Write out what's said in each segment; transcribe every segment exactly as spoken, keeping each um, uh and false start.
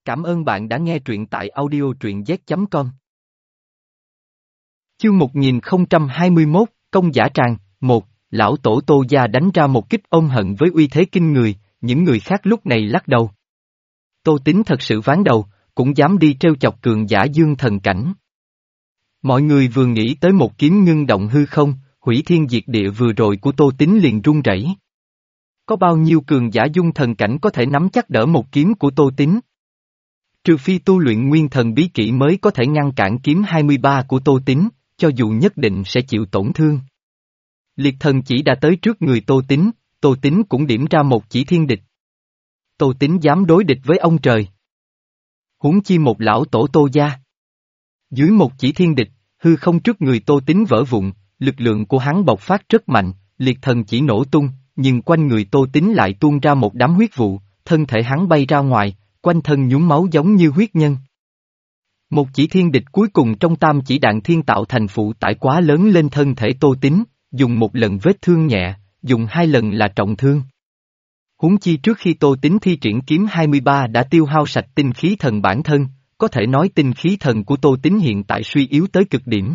Cảm ơn bạn đã nghe truyện tại audio truyện z chấm com. Chương một nghìn không trăm hai mươi mốt, Công giả tràng, một, lão tổ Tô Gia đánh ra một kích ôm hận với uy thế kinh người, những người khác lúc này lắc đầu. Tô Tín thật sự ván đầu, cũng dám đi trêu chọc cường giả dương thần cảnh. Mọi người vừa nghĩ tới một kiếm ngưng động hư không, hủy thiên diệt địa vừa rồi của Tô Tín liền run rẩy. Có bao nhiêu cường giả dung thần cảnh có thể nắm chắc đỡ một kiếm của Tô Tín? Trừ phi tu luyện nguyên thần bí kỹ mới có thể ngăn cản kiếm hai mươi ba của Tô Tín, cho dù nhất định sẽ chịu tổn thương. Liệt thần chỉ đã tới trước người Tô Tín, Tô Tín cũng điểm ra một chỉ thiên địch. Tô Tín dám đối địch với ông trời. Huống chi một lão tổ Tô Gia. Dưới một chỉ thiên địch, hư không trước người Tô Tín vỡ vụn, lực lượng của hắn bộc phát rất mạnh, liệt thần chỉ nổ tung, nhưng quanh người Tô Tín lại tuôn ra một đám huyết vụ, thân thể hắn bay ra ngoài, quanh thân nhúm máu giống như huyết nhân. Một chỉ thiên địch cuối cùng trong tam chỉ đạn thiên tạo thành phụ tải quá lớn lên thân thể Tô Tín, dùng một lần vết thương nhẹ, dùng hai lần là trọng thương. Huống chi trước khi Tô Tín thi triển kiếm hai mươi ba đã tiêu hao sạch tinh khí thần bản thân, có thể nói tinh khí thần của Tô Tín hiện tại suy yếu tới cực điểm.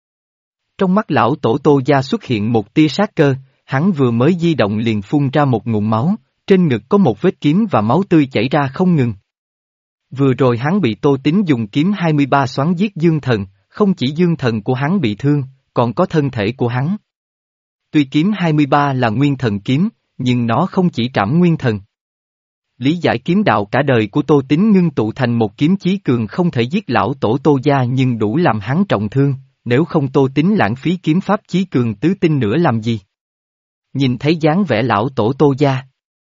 Trong mắt lão tổ Tô Gia xuất hiện một tia sát cơ, hắn vừa mới di động liền phun ra một ngụm máu, trên ngực có một vết kiếm và máu tươi chảy ra không ngừng. Vừa rồi hắn bị Tô Tín dùng kiếm hai mươi ba xoắn giết dương thần, không chỉ dương thần của hắn bị thương, còn có thân thể của hắn. Tuy kiếm hai mươi ba là nguyên thần kiếm, nhưng nó không chỉ trảm nguyên thần. Lý giải kiếm đạo cả đời của Tô Tín ngưng tụ thành một kiếm chí cường không thể giết lão tổ Tô Gia nhưng đủ làm hắn trọng thương, nếu không Tô Tín lãng phí kiếm pháp chí cường tứ tinh nữa làm gì? Nhìn thấy dáng vẻ lão tổ Tô Gia.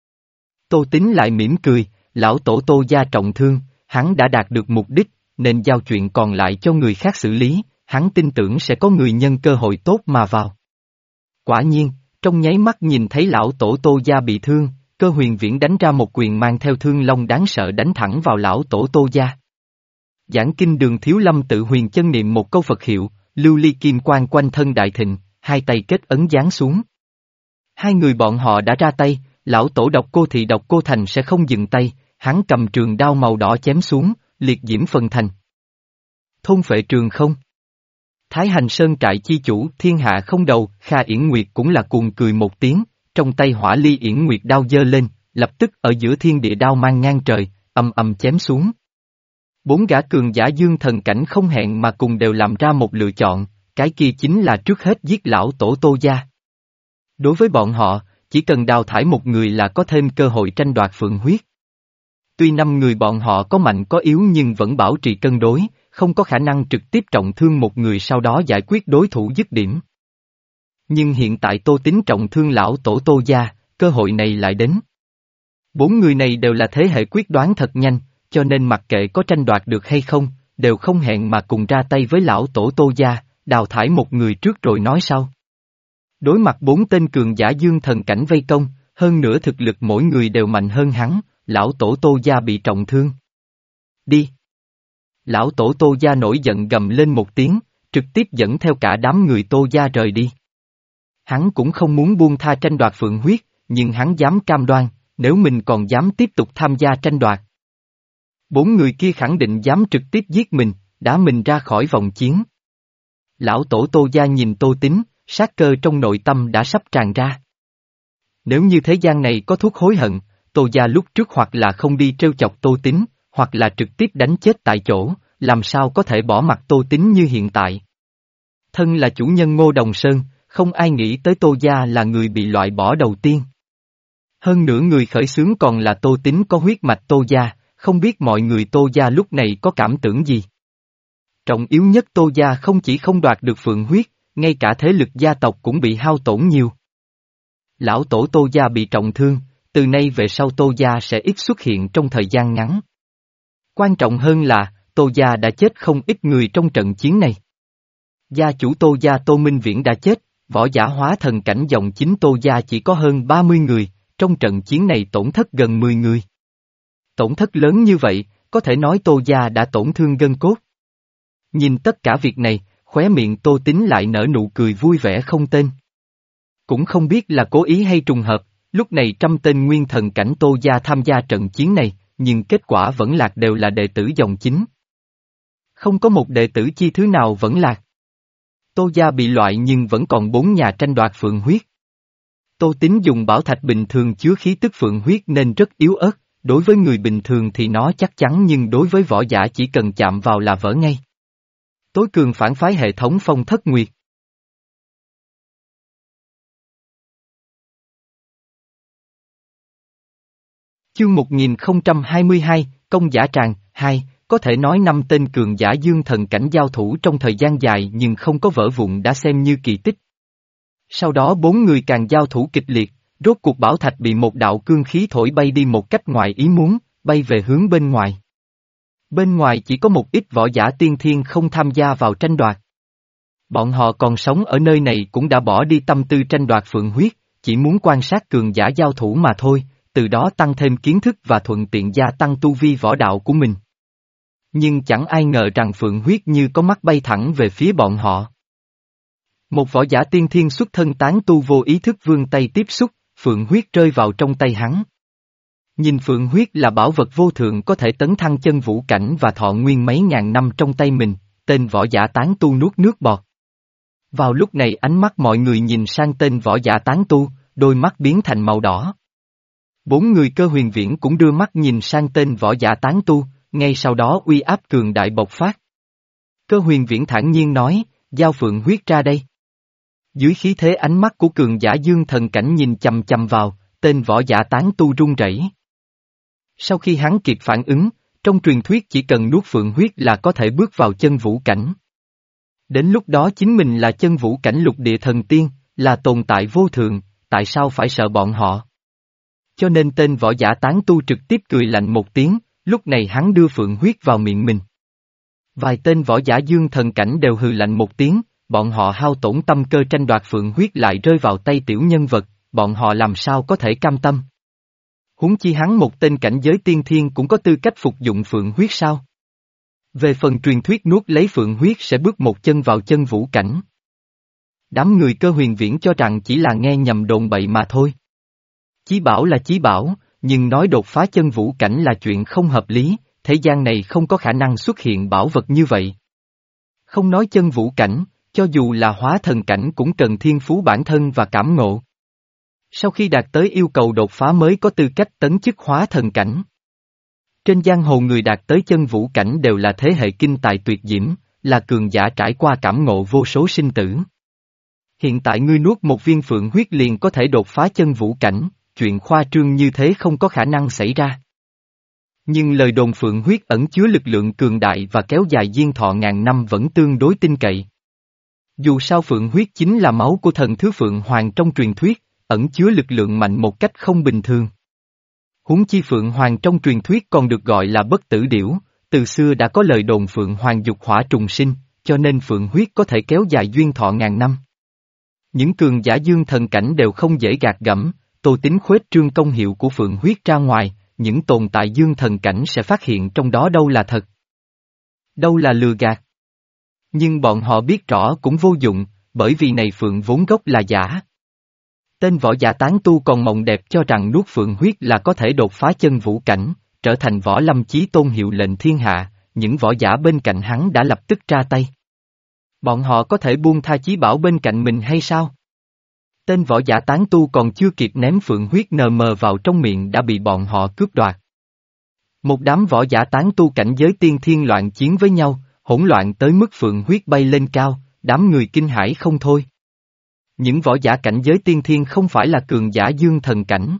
Tô Tín lại mỉm cười, lão tổ Tô Gia trọng thương, hắn đã đạt được mục đích, nên giao chuyện còn lại cho người khác xử lý, hắn tin tưởng sẽ có người nhân cơ hội tốt mà vào. Quả nhiên, trong nháy mắt nhìn thấy lão tổ Tô Gia bị thương, Cơ Huyền Viễn đánh ra một quyền mang theo thương long đáng sợ đánh thẳng vào lão tổ Tô Gia. Giảng kinh Đường Thiếu Lâm tự huyền chân niệm một câu Phật hiệu, lưu ly kim quang quanh thân đại thịnh, hai tay kết ấn giáng xuống. Hai người bọn họ đã ra tay, lão tổ Độc Cô Thị Độc Cô Thành sẽ không dừng tay, hắn cầm trường đao màu đỏ chém xuống, liệt diễm phần thành. Thôn phệ trường không. Thái Hành Sơn trại chi chủ thiên hạ không đầu, Kha Yển Nguyệt cũng là cuồng cười một tiếng, trong tay hỏa ly Yển Nguyệt đao giơ lên, lập tức ở giữa thiên địa đao mang ngang trời, ầm ầm chém xuống. Bốn gã cường giả dương thần cảnh không hẹn mà cùng đều làm ra một lựa chọn, cái kia chính là trước hết giết lão tổ Tô Gia. Đối với bọn họ, chỉ cần đào thải một người là có thêm cơ hội tranh đoạt phượng huyết. Tuy năm người bọn họ có mạnh có yếu nhưng vẫn bảo trì cân đối, không có khả năng trực tiếp trọng thương một người sau đó giải quyết đối thủ dứt điểm. Nhưng hiện tại Tô Tín trọng thương lão tổ Tô Gia, cơ hội này lại đến. Bốn người này đều là thế hệ quyết đoán thật nhanh, cho nên mặc kệ có tranh đoạt được hay không, đều không hẹn mà cùng ra tay với lão tổ Tô Gia, đào thải một người trước rồi nói sau. Đối mặt bốn tên cường giả dương thần cảnh vây công, hơn nữa thực lực mỗi người đều mạnh hơn hắn, lão tổ Tô Gia bị trọng thương. Đi! Lão tổ Tô Gia nổi giận gầm lên một tiếng, trực tiếp dẫn theo cả đám người Tô Gia rời đi. Hắn cũng không muốn buông tha tranh đoạt phượng huyết, nhưng hắn dám cam đoan, nếu mình còn dám tiếp tục tham gia tranh đoạt. Bốn người kia khẳng định dám trực tiếp giết mình, đá mình ra khỏi vòng chiến. Lão tổ Tô Gia nhìn Tô Tín, sát cơ trong nội tâm đã sắp tràn ra. Nếu như thế gian này có thuốc hối hận, Tô Gia lúc trước hoặc là không đi trêu chọc Tô Tín, hoặc là trực tiếp đánh chết tại chỗ, làm sao có thể bỏ mặc Tô Tín như hiện tại. Thân là chủ nhân Ngô Đồng Sơn, không ai nghĩ tới Tô Gia là người bị loại bỏ đầu tiên. Hơn nữa người khởi xướng còn là Tô Tín có huyết mạch Tô Gia, không biết mọi người Tô Gia lúc này có cảm tưởng gì. Trọng yếu nhất Tô Gia không chỉ không đoạt được phượng huyết, ngay cả thế lực gia tộc cũng bị hao tổn nhiều. Lão tổ Tô Gia bị trọng thương, từ nay về sau Tô Gia sẽ ít xuất hiện trong thời gian ngắn. Quan trọng hơn là, Tô Gia đã chết không ít người trong trận chiến này. Gia chủ Tô Gia Tô Minh Viễn đã chết, võ giả hóa thần cảnh dòng chính Tô Gia chỉ có hơn ba mươi người, trong trận chiến này tổn thất gần mười người. Tổn thất lớn như vậy, có thể nói Tô Gia đã tổn thương gân cốt. Nhìn tất cả việc này, khóe miệng Tô Tín lại nở nụ cười vui vẻ không tên. Cũng không biết là cố ý hay trùng hợp, lúc này trăm tên nguyên thần cảnh Tô Gia tham gia trận chiến này, nhưng kết quả vẫn lạc đều là đệ tử dòng chính. Không có một đệ tử chi thứ nào vẫn lạc. Tô gia bị loại nhưng vẫn còn bốn nhà tranh đoạt phượng huyết. Tô Tín dùng bảo thạch bình thường chứa khí tức phượng huyết nên rất yếu ớt, đối với người bình thường thì nó chắc chắn nhưng đối với võ giả chỉ cần chạm vào là vỡ ngay. Tối cường phản phái hệ thống Phong Thất Nguyệt. Chương một nghìn không trăm hai mươi hai, Công Giả Tràng, hai, có thể nói năm tên cường giả dương thần cảnh giao thủ trong thời gian dài nhưng không có vỡ vụn đã xem như kỳ tích. Sau đó bốn người càng giao thủ kịch liệt, rốt cuộc bảo thạch bị một đạo cương khí thổi bay đi một cách ngoài ý muốn, bay về hướng bên ngoài. Bên ngoài chỉ có một ít võ giả tiên thiên không tham gia vào tranh đoạt. Bọn họ còn sống ở nơi này cũng đã bỏ đi tâm tư tranh đoạt phượng huyết, chỉ muốn quan sát cường giả giao thủ mà thôi, từ đó tăng thêm kiến thức và thuận tiện gia tăng tu vi võ đạo của mình. Nhưng chẳng ai ngờ rằng phượng huyết như có mắt bay thẳng về phía bọn họ. Một võ giả tiên thiên xuất thân tán tu vô ý thức vươn tay tiếp xúc, phượng huyết rơi vào trong tay hắn. Nhìn phượng huyết là bảo vật vô thượng có thể tấn thăng chân vũ cảnh và thọ nguyên mấy ngàn năm trong tay mình, tên võ giả tán tu nuốt nước bọt. Vào lúc này ánh mắt mọi người nhìn sang tên võ giả tán tu, đôi mắt biến thành màu đỏ. Bốn người Cơ Huyền Viễn cũng đưa mắt nhìn sang tên võ giả tán tu, ngay sau đó uy áp cường đại bộc phát. Cơ Huyền Viễn thản nhiên nói, giao phượng huyết ra đây. Dưới khí thế ánh mắt của cường giả dương thần cảnh nhìn chằm chằm vào, tên võ giả tán tu run rẩy. Sau khi hắn kịp phản ứng, trong truyền thuyết chỉ cần nuốt phượng huyết là có thể bước vào chân vũ cảnh. Đến lúc đó chính mình là chân vũ cảnh lục địa thần tiên, là tồn tại vô thượng, tại sao phải sợ bọn họ? Cho nên tên võ giả tán tu trực tiếp cười lạnh một tiếng, lúc này hắn đưa phượng huyết vào miệng mình. Vài tên võ giả dương thần cảnh đều hừ lạnh một tiếng, bọn họ hao tổn tâm cơ tranh đoạt phượng huyết lại rơi vào tay tiểu nhân vật, bọn họ làm sao có thể cam tâm? Huống chi hắn một tên cảnh giới tiên thiên cũng có tư cách phục dụng phượng huyết sao? Về phần truyền thuyết nuốt lấy phượng huyết sẽ bước một chân vào chân vũ cảnh. Đám người Cơ Huyền Viễn cho rằng chỉ là nghe nhầm đồn bậy mà thôi. Chí bảo là chí bảo, nhưng nói đột phá chân vũ cảnh là chuyện không hợp lý, thế gian này không có khả năng xuất hiện bảo vật như vậy. Không nói chân vũ cảnh, cho dù là hóa thần cảnh cũng cần thiên phú bản thân và cảm ngộ. Sau khi đạt tới yêu cầu đột phá mới có tư cách tấn chức hóa thần cảnh. Trên giang hồ người đạt tới chân vũ cảnh đều là thế hệ kinh tài tuyệt diễm, là cường giả trải qua cảm ngộ vô số sinh tử. Hiện tại ngươi nuốt một viên phượng huyết liền có thể đột phá chân vũ cảnh, chuyện khoa trương như thế không có khả năng xảy ra. Nhưng lời đồn phượng huyết ẩn chứa lực lượng cường đại và kéo dài diên thọ ngàn năm vẫn tương đối tin cậy. Dù sao phượng huyết chính là máu của thần thứ phượng hoàng trong truyền thuyết, ẩn chứa lực lượng mạnh một cách không bình thường. Huống chi phượng hoàng trong truyền thuyết còn được gọi là bất tử điểu, từ xưa đã có lời đồn phượng hoàng dục hỏa trùng sinh, cho nên phượng huyết có thể kéo dài duyên thọ ngàn năm. Những cường giả dương thần cảnh đều không dễ gạt gẫm, Tô Tín khuếch trương công hiệu của phượng huyết ra ngoài, những tồn tại dương thần cảnh sẽ phát hiện trong đó đâu là thật, đâu là lừa gạt. Nhưng bọn họ biết rõ cũng vô dụng, bởi vì này phượng vốn gốc là giả. Tên võ giả tán tu còn mộng đẹp cho rằng nuốt phượng huyết là có thể đột phá chân vũ cảnh, trở thành võ lâm chí tôn hiệu lệnh thiên hạ, những võ giả bên cạnh hắn đã lập tức ra tay. Bọn họ có thể buông tha chí bảo bên cạnh mình hay sao? Tên võ giả tán tu còn chưa kịp ném phượng huyết nờ mờ vào trong miệng đã bị bọn họ cướp đoạt. Một đám võ giả tán tu cảnh giới tiên thiên loạn chiến với nhau, hỗn loạn tới mức phượng huyết bay lên cao, đám người kinh hãi không thôi. Những võ giả cảnh giới tiên thiên không phải là cường giả dương thần cảnh.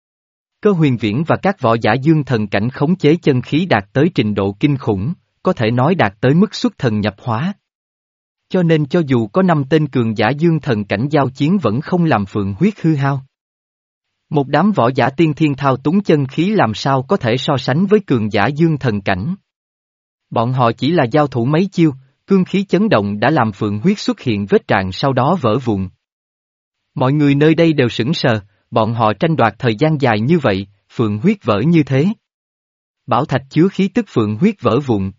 Cơ Huyền Viễn và các võ giả dương thần cảnh khống chế chân khí đạt tới trình độ kinh khủng, có thể nói đạt tới mức xuất thần nhập hóa. Cho nên cho dù có năm tên cường giả dương thần cảnh giao chiến vẫn không làm phượng huyết hư hao. Một đám võ giả tiên thiên thao túng chân khí làm sao có thể so sánh với cường giả dương thần cảnh. Bọn họ chỉ là giao thủ mấy chiêu, cương khí chấn động đã làm phượng huyết xuất hiện vết rạn sau đó vỡ vụn. Mọi người nơi đây đều sững sờ, bọn họ tranh đoạt thời gian dài như vậy, phượng huyết vỡ như thế. Bảo thạch chứa khí tức phượng huyết vỡ vụn.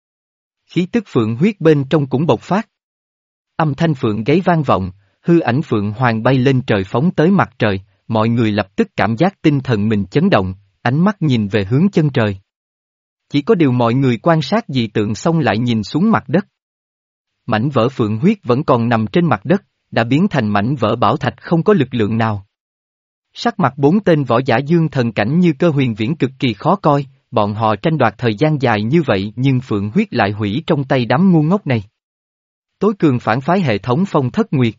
Khí tức phượng huyết bên trong cũng bộc phát. Âm thanh phượng gáy vang vọng, hư ảnh phượng hoàng bay lên trời phóng tới mặt trời, mọi người lập tức cảm giác tinh thần mình chấn động, ánh mắt nhìn về hướng chân trời. Chỉ có điều mọi người quan sát dị tượng xong lại nhìn xuống mặt đất. Mảnh vỡ phượng huyết vẫn còn nằm trên mặt đất, đã biến thành mảnh vỡ bảo thạch không có lực lượng nào. Sắc mặt bốn tên võ giả dương thần cảnh như Cơ Huyền Viễn cực kỳ khó coi, bọn họ tranh đoạt thời gian dài như vậy nhưng phượng huyết lại hủy trong tay đám ngu ngốc này. Tối cường phản phái hệ thống Phong Thất Nguyệt.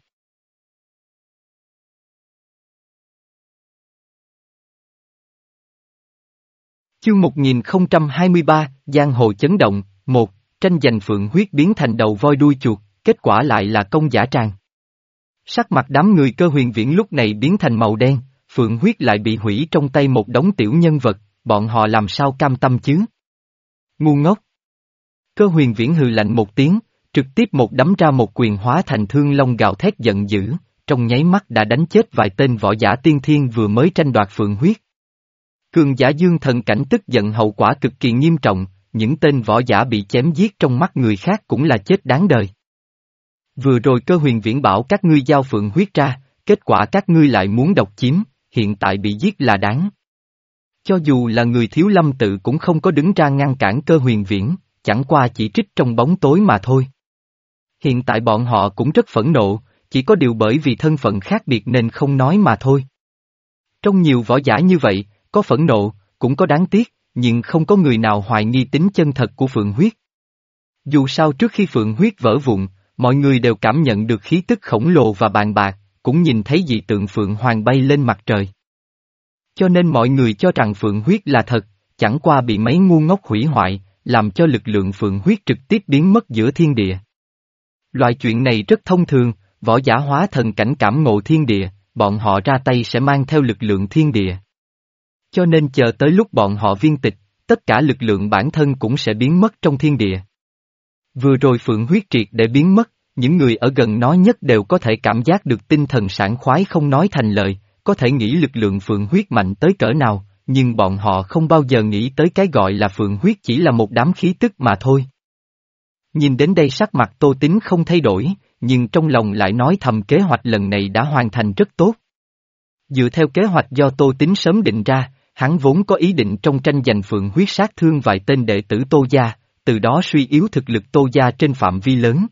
Chương một nghìn không trăm hai mươi ba, Giang Hồ Chấn Động, một, tranh giành phượng huyết biến thành đầu voi đuôi chuột, kết quả lại là công giả tràng. Sắc mặt đám người Cơ Huyền Viễn lúc này biến thành màu đen, phượng huyết lại bị hủy trong tay một đống tiểu nhân vật, bọn họ làm sao cam tâm chứ? Ngu ngốc! Cơ Huyền Viễn hừ lạnh một tiếng, trực tiếp một đấm ra một quyền hóa thành thương long gào thét giận dữ, trong nháy mắt đã đánh chết vài tên võ giả tiên thiên vừa mới tranh đoạt phượng huyết. Cường giả dương thần cảnh tức giận hậu quả cực kỳ nghiêm trọng, những tên võ giả bị chém giết trong mắt người khác cũng là chết đáng đời. Vừa rồi Cơ Huyền Viễn bảo các ngươi giao phượng huyết ra, kết quả các ngươi lại muốn độc chiếm, hiện tại bị giết là đáng. Cho dù là người Thiếu Lâm tự cũng không có đứng ra ngăn cản Cơ Huyền Viễn, chẳng qua chỉ trích trong bóng tối mà thôi. Hiện tại bọn họ cũng rất phẫn nộ, chỉ có điều bởi vì thân phận khác biệt nên không nói mà thôi. Trong nhiều võ giả như vậy, có phẫn nộ, cũng có đáng tiếc, nhưng không có người nào hoài nghi tính chân thật của phượng huyết. Dù sao trước khi phượng huyết vỡ vụn, mọi người đều cảm nhận được khí tức khổng lồ và bàn bạc, cũng nhìn thấy dị tượng phượng hoàng bay lên mặt trời. Cho nên mọi người cho rằng phượng huyết là thật, chẳng qua bị mấy ngu ngốc hủy hoại, làm cho lực lượng phượng huyết trực tiếp biến mất giữa thiên địa. Loại chuyện này rất thông thường, võ giả hóa thần cảnh cảm ngộ thiên địa, bọn họ ra tay sẽ mang theo lực lượng thiên địa. Cho nên chờ tới lúc bọn họ viên tịch, tất cả lực lượng bản thân cũng sẽ biến mất trong thiên địa. Vừa rồi phượng huyết triệt để biến mất, những người ở gần nó nhất đều có thể cảm giác được tinh thần sảng khoái không nói thành lời, có thể nghĩ lực lượng phượng huyết mạnh tới cỡ nào, nhưng bọn họ không bao giờ nghĩ tới cái gọi là phượng huyết chỉ là một đám khí tức mà thôi. Nhìn đến đây sắc mặt Tô Tín không thay đổi, nhưng trong lòng lại nói thầm kế hoạch lần này đã hoàn thành rất tốt. Dựa theo kế hoạch do Tô Tín sớm định ra, hắn vốn có ý định trong tranh giành phượng huyết sát thương vài tên đệ tử Tô gia, từ đó suy yếu thực lực Tô gia trên phạm vi lớn.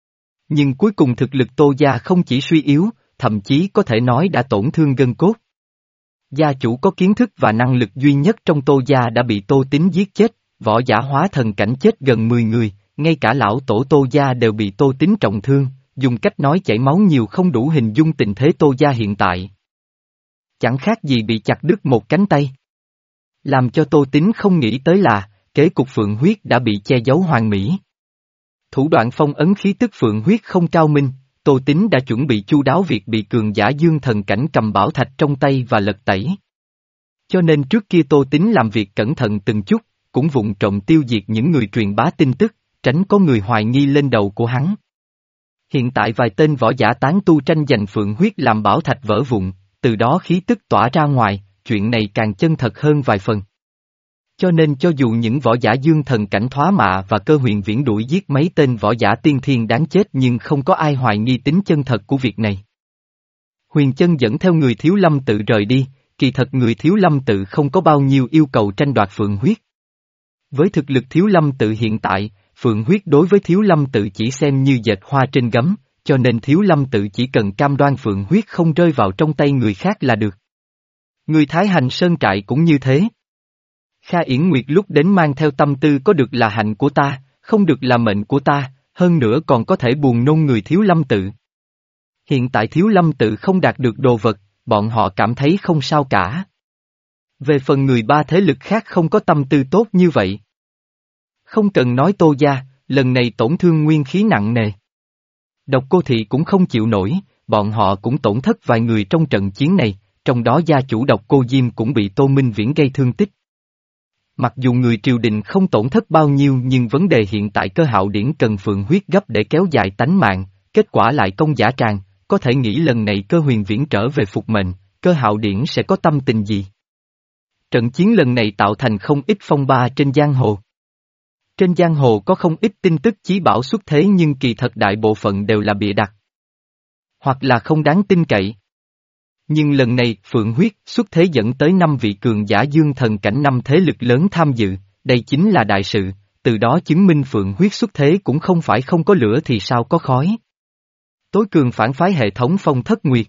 Nhưng cuối cùng thực lực Tô gia không chỉ suy yếu, thậm chí có thể nói đã tổn thương gân cốt. Gia chủ có kiến thức và năng lực duy nhất trong Tô gia đã bị Tô Tín giết chết, võ giả hóa thần cảnh chết gần mười người, ngay cả lão tổ Tô gia đều bị Tô Tín trọng thương, dùng cách nói chảy máu nhiều không đủ hình dung tình thế Tô gia hiện tại. Chẳng khác gì bị chặt đứt một cánh tay. Làm cho Tô Tín không nghĩ tới là, kế cục phượng huyết đã bị che giấu hoàn mỹ. Thủ đoạn phong ấn khí tức phượng huyết không cao minh, Tô Tín đã chuẩn bị chu đáo việc bị cường giả dương thần cảnh cầm bảo thạch trong tay và lật tẩy. Cho nên trước kia Tô Tín làm việc cẩn thận từng chút, cũng vụng trộm tiêu diệt những người truyền bá tin tức, tránh có người hoài nghi lên đầu của hắn. Hiện tại vài tên võ giả tán tu tranh giành phượng huyết làm bảo thạch vỡ vụn, từ đó khí tức tỏa ra ngoài, chuyện này càng chân thật hơn vài phần. Cho nên cho dù những võ giả dương thần cảnh Thoá Mạ và Cơ Huyền Viễn đuổi giết mấy tên võ giả tiên thiên đáng chết nhưng không có ai hoài nghi tính chân thật của việc này. Huyền Chân dẫn theo người Thiếu Lâm tự rời đi, kỳ thật người Thiếu Lâm tự không có bao nhiêu yêu cầu tranh đoạt phượng huyết. Với thực lực Thiếu Lâm tự hiện tại, phượng huyết đối với Thiếu Lâm tự chỉ xem như dệt hoa trên gấm, cho nên Thiếu Lâm tự chỉ cần cam đoan phượng huyết không rơi vào trong tay người khác là được. Người Thái Hành Sơn trại cũng như thế. Kha Yển Nguyệt lúc đến mang theo tâm tư có được là hạnh của ta, không được là mệnh của ta, hơn nữa còn có thể buồn nôn người Thiếu Lâm tự. Hiện tại Thiếu Lâm tự không đạt được đồ vật, bọn họ cảm thấy không sao cả. Về phần người ba thế lực khác không có tâm tư tốt như vậy. Không cần nói Tô gia, lần này tổn thương nguyên khí nặng nề. Độc Cô Thị cũng không chịu nổi, bọn họ cũng tổn thất vài người trong trận chiến này, trong đó gia chủ Độc Cô Diêm cũng bị Tô Minh Viễn gây thương tích. Mặc dù người triều đình không tổn thất bao nhiêu nhưng vấn đề hiện tại Cơ Hạo Điển cần phượng huyết gấp để kéo dài tánh mạng, kết quả lại công giả tràng, có thể nghĩ lần này Cơ Huyền Viễn trở về phục mệnh, Cơ Hạo Điển sẽ có tâm tình gì. Trận chiến lần này tạo thành không ít phong ba trên giang hồ. Trên giang hồ có không ít tin tức chí bảo xuất thế nhưng kỳ thật đại bộ phận đều là bịa đặt. Hoặc là không đáng tin cậy. Nhưng lần này Phượng huyết xuất thế dẫn tới năm vị cường giả dương thần cảnh năm thế lực lớn tham dự, đây chính là đại sự, từ đó chứng minh Phượng huyết xuất thế cũng không phải không có lửa thì sao có khói. Tối cường phản phái hệ thống Phong Thất Nguyệt.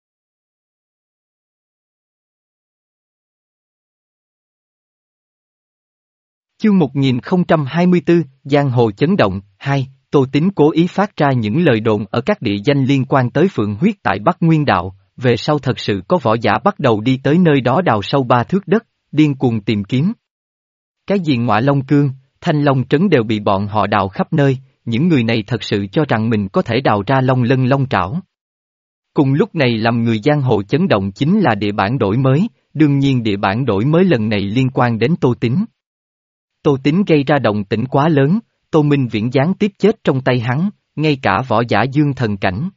Chương một nghìn không trăm hai mươi tư, Giang Hồ Chấn Động, hai, Tô Tín cố ý phát ra những lời đồn ở các địa danh liên quan tới Phượng huyết tại Bắc Nguyên Đạo, về sau thật sự có võ giả bắt đầu đi tới nơi đó đào sâu ba thước đất, điên cuồng tìm kiếm. Cái gì Ngọa Long Cương, Thanh Long Trấn đều bị bọn họ đào khắp nơi, những người này thật sự cho rằng mình có thể đào ra long lân long trảo. Cùng lúc này làm người giang hồ chấn động chính là địa bản đổi mới, đương nhiên địa bản đổi mới lần này liên quan đến Tô Tín. Tô Tín gây ra động tĩnh quá lớn, Tô Minh Viễn gián tiếp chết trong tay hắn, ngay cả võ giả dương thần cảnh.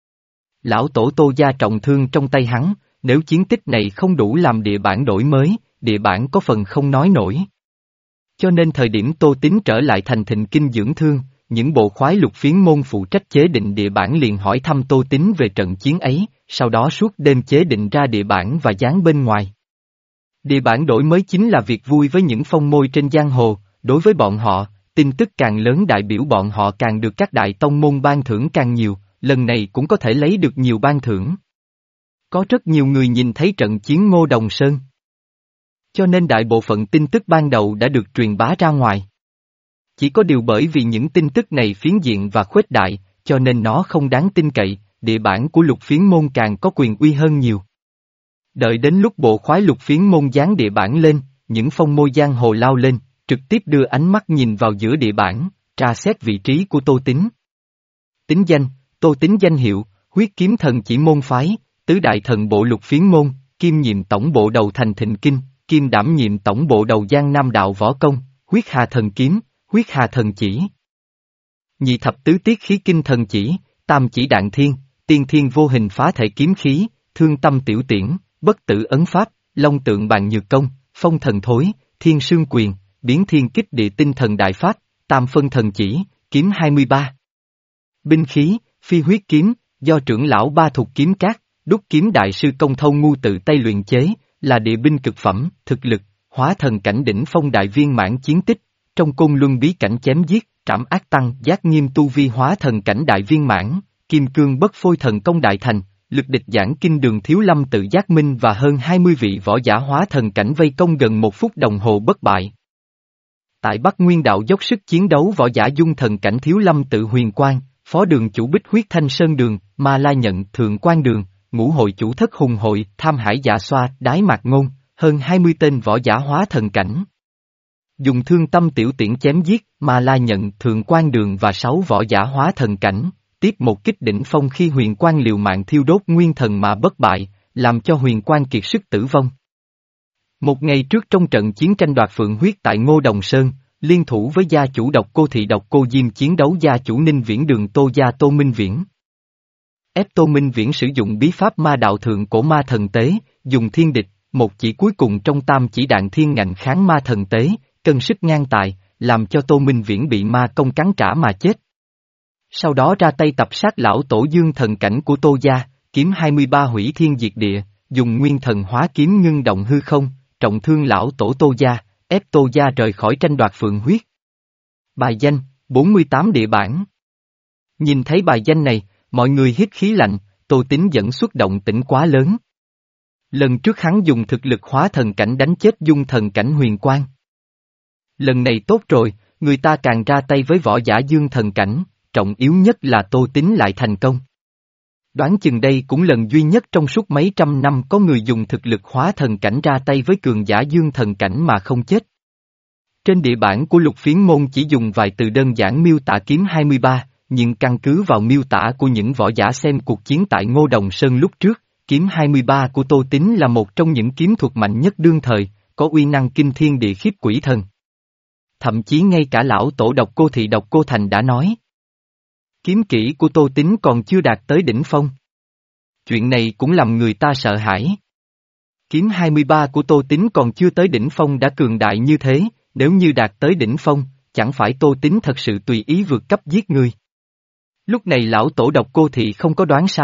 Lão tổ Tô gia trọng thương trong tay hắn, nếu chiến tích này không đủ làm địa bản đổi mới, địa bản có phần không nói nổi. Cho nên thời điểm Tô Tín trở lại thành Thịnh Kinh dưỡng thương, những bộ khoái lục phiến môn phụ trách chế định địa bản liền hỏi thăm Tô Tín về trận chiến ấy, sau đó suốt đêm chế định ra địa bản và dán bên ngoài. Địa bản đổi mới chính là việc vui với những phong môi trên giang hồ, đối với bọn họ, tin tức càng lớn đại biểu bọn họ càng được các đại tông môn ban thưởng càng nhiều, lần này cũng có thể lấy được nhiều ban thưởng. Có rất nhiều người nhìn thấy trận chiến Ngô Đồng Sơn. Cho nên đại bộ phận tin tức ban đầu đã được truyền bá ra ngoài. Chỉ có điều bởi vì những tin tức này phiến diện và khuếch đại, cho nên nó không đáng tin cậy, địa bản của lục phiến môn càng có quyền uy hơn nhiều. Đợi đến lúc bộ khoái lục phiến môn dán địa bản lên, những phong môi giang hồ lao lên, trực tiếp đưa ánh mắt nhìn vào giữa địa bản, tra xét vị trí của Tô Tín. Tính danh, Tô Tín danh hiệu, huyết kiếm thần chỉ môn phái, tứ đại thần bộ lục phiến môn, kiêm nhiệm tổng bộ đầu thành Thịnh Kinh, kiêm đảm nhiệm tổng bộ đầu Giang Nam đạo võ công, huyết hà thần kiếm, huyết hà thần chỉ. Nhị thập tứ tiết khí kinh thần chỉ, tam chỉ đạn thiên, tiên thiên vô hình phá thể kiếm khí, thương tâm tiểu tiễn, bất tử ấn pháp, long tượng bàn nhược công, phong thần thối, thiên sương quyền, biến thiên kích địa tinh thần đại pháp, tam phân thần chỉ, kiếm hai mươi ba. Binh khí, phi huyết kiếm, do trưởng lão ba thuộc kiếm cát, đúc kiếm đại sư công thâu ngu tự tay luyện chế, là địa binh cực phẩm, thực lực, hóa thần cảnh đỉnh phong đại viên mãn chiến tích, trong côn luân bí cảnh chém giết, trảm ác tăng, giác nghiêm tu vi hóa thần cảnh đại viên mãn, kim cương bất phôi thần công đại thành, lực địch giảng kinh đường thiếu lâm tự giác minh và hơn hai mươi vị võ giả hóa thần cảnh vây công gần một phút đồng hồ bất bại. Tại Bắc Nguyên đạo dốc sức chiến đấu võ giả dung thần cảnh thiếu lâm tự huyền quang, phó đường chủ bích huyết thanh sơn đường, ma la nhận thượng quan đường, ngũ hội chủ thất hùng hội, tham hải dạ xoa, đái mạc ngôn, hơn hai mươi tên võ giả hóa thần cảnh. Dùng thương tâm tiểu tiễn chém giết, ma la nhận thượng quan đường và sáu võ giả hóa thần cảnh, tiếp một kích đỉnh phong khi huyền quang liều mạng thiêu đốt nguyên thần mà bất bại, làm cho huyền quang kiệt sức tử vong. Một ngày trước trong trận chiến tranh đoạt phượng huyết tại Ngô Đồng Sơn, liên thủ với gia chủ độc cô thị độc cô Diêm chiến đấu gia chủ Ninh Viễn đường Tô gia Tô Minh Viễn. Ép Tô Minh Viễn sử dụng bí pháp ma đạo thượng cổ ma thần tế, dùng thiên địch, một chỉ cuối cùng trong tam chỉ đạn thiên ngạnh kháng ma thần tế, cân sức ngang tài, làm cho Tô Minh Viễn bị ma công cắn trả mà chết. Sau đó ra tay tập sát lão tổ dương thần cảnh của Tô gia, kiếm hai mươi ba hủy thiên diệt địa, dùng nguyên thần hóa kiếm ngưng động hư không, trọng thương lão tổ Tô gia, ép Tô gia rời khỏi tranh đoạt phượng huyết. Bài danh, bốn mươi tám địa bản. Nhìn thấy bài danh này, mọi người hít khí lạnh, Tô Tín dẫn xuất động tĩnh quá lớn. Lần trước hắn dùng thực lực hóa thần cảnh đánh chết dung thần cảnh huyền quang. Lần này tốt rồi, người ta càng ra tay với võ giả dương thần cảnh, trọng yếu nhất là Tô Tín lại thành công. Đoán chừng đây cũng lần duy nhất trong suốt mấy trăm năm có người dùng thực lực hóa thần cảnh ra tay với cường giả dương thần cảnh mà không chết. Trên địa bản của lục phiến môn chỉ dùng vài từ đơn giản miêu tả kiếm hai mươi ba, nhưng căn cứ vào miêu tả của những võ giả xem cuộc chiến tại Ngô Đồng Sơn lúc trước, kiếm hai mươi ba của Tô Tín là một trong những kiếm thuật mạnh nhất đương thời, có uy năng kinh thiên địa khiếp quỷ thần. Thậm chí ngay cả lão tổ độc cô thị độc cô thành đã nói. Kiếm kỹ của Tô Tín còn chưa đạt tới đỉnh phong. Chuyện này cũng làm người ta sợ hãi. Kiếm hai mươi ba của Tô Tín còn chưa tới đỉnh phong đã cường đại như thế, nếu như đạt tới đỉnh phong, chẳng phải Tô Tín thật sự tùy ý vượt cấp giết người. Lúc này lão tổ độc cô thị không có đoán sai,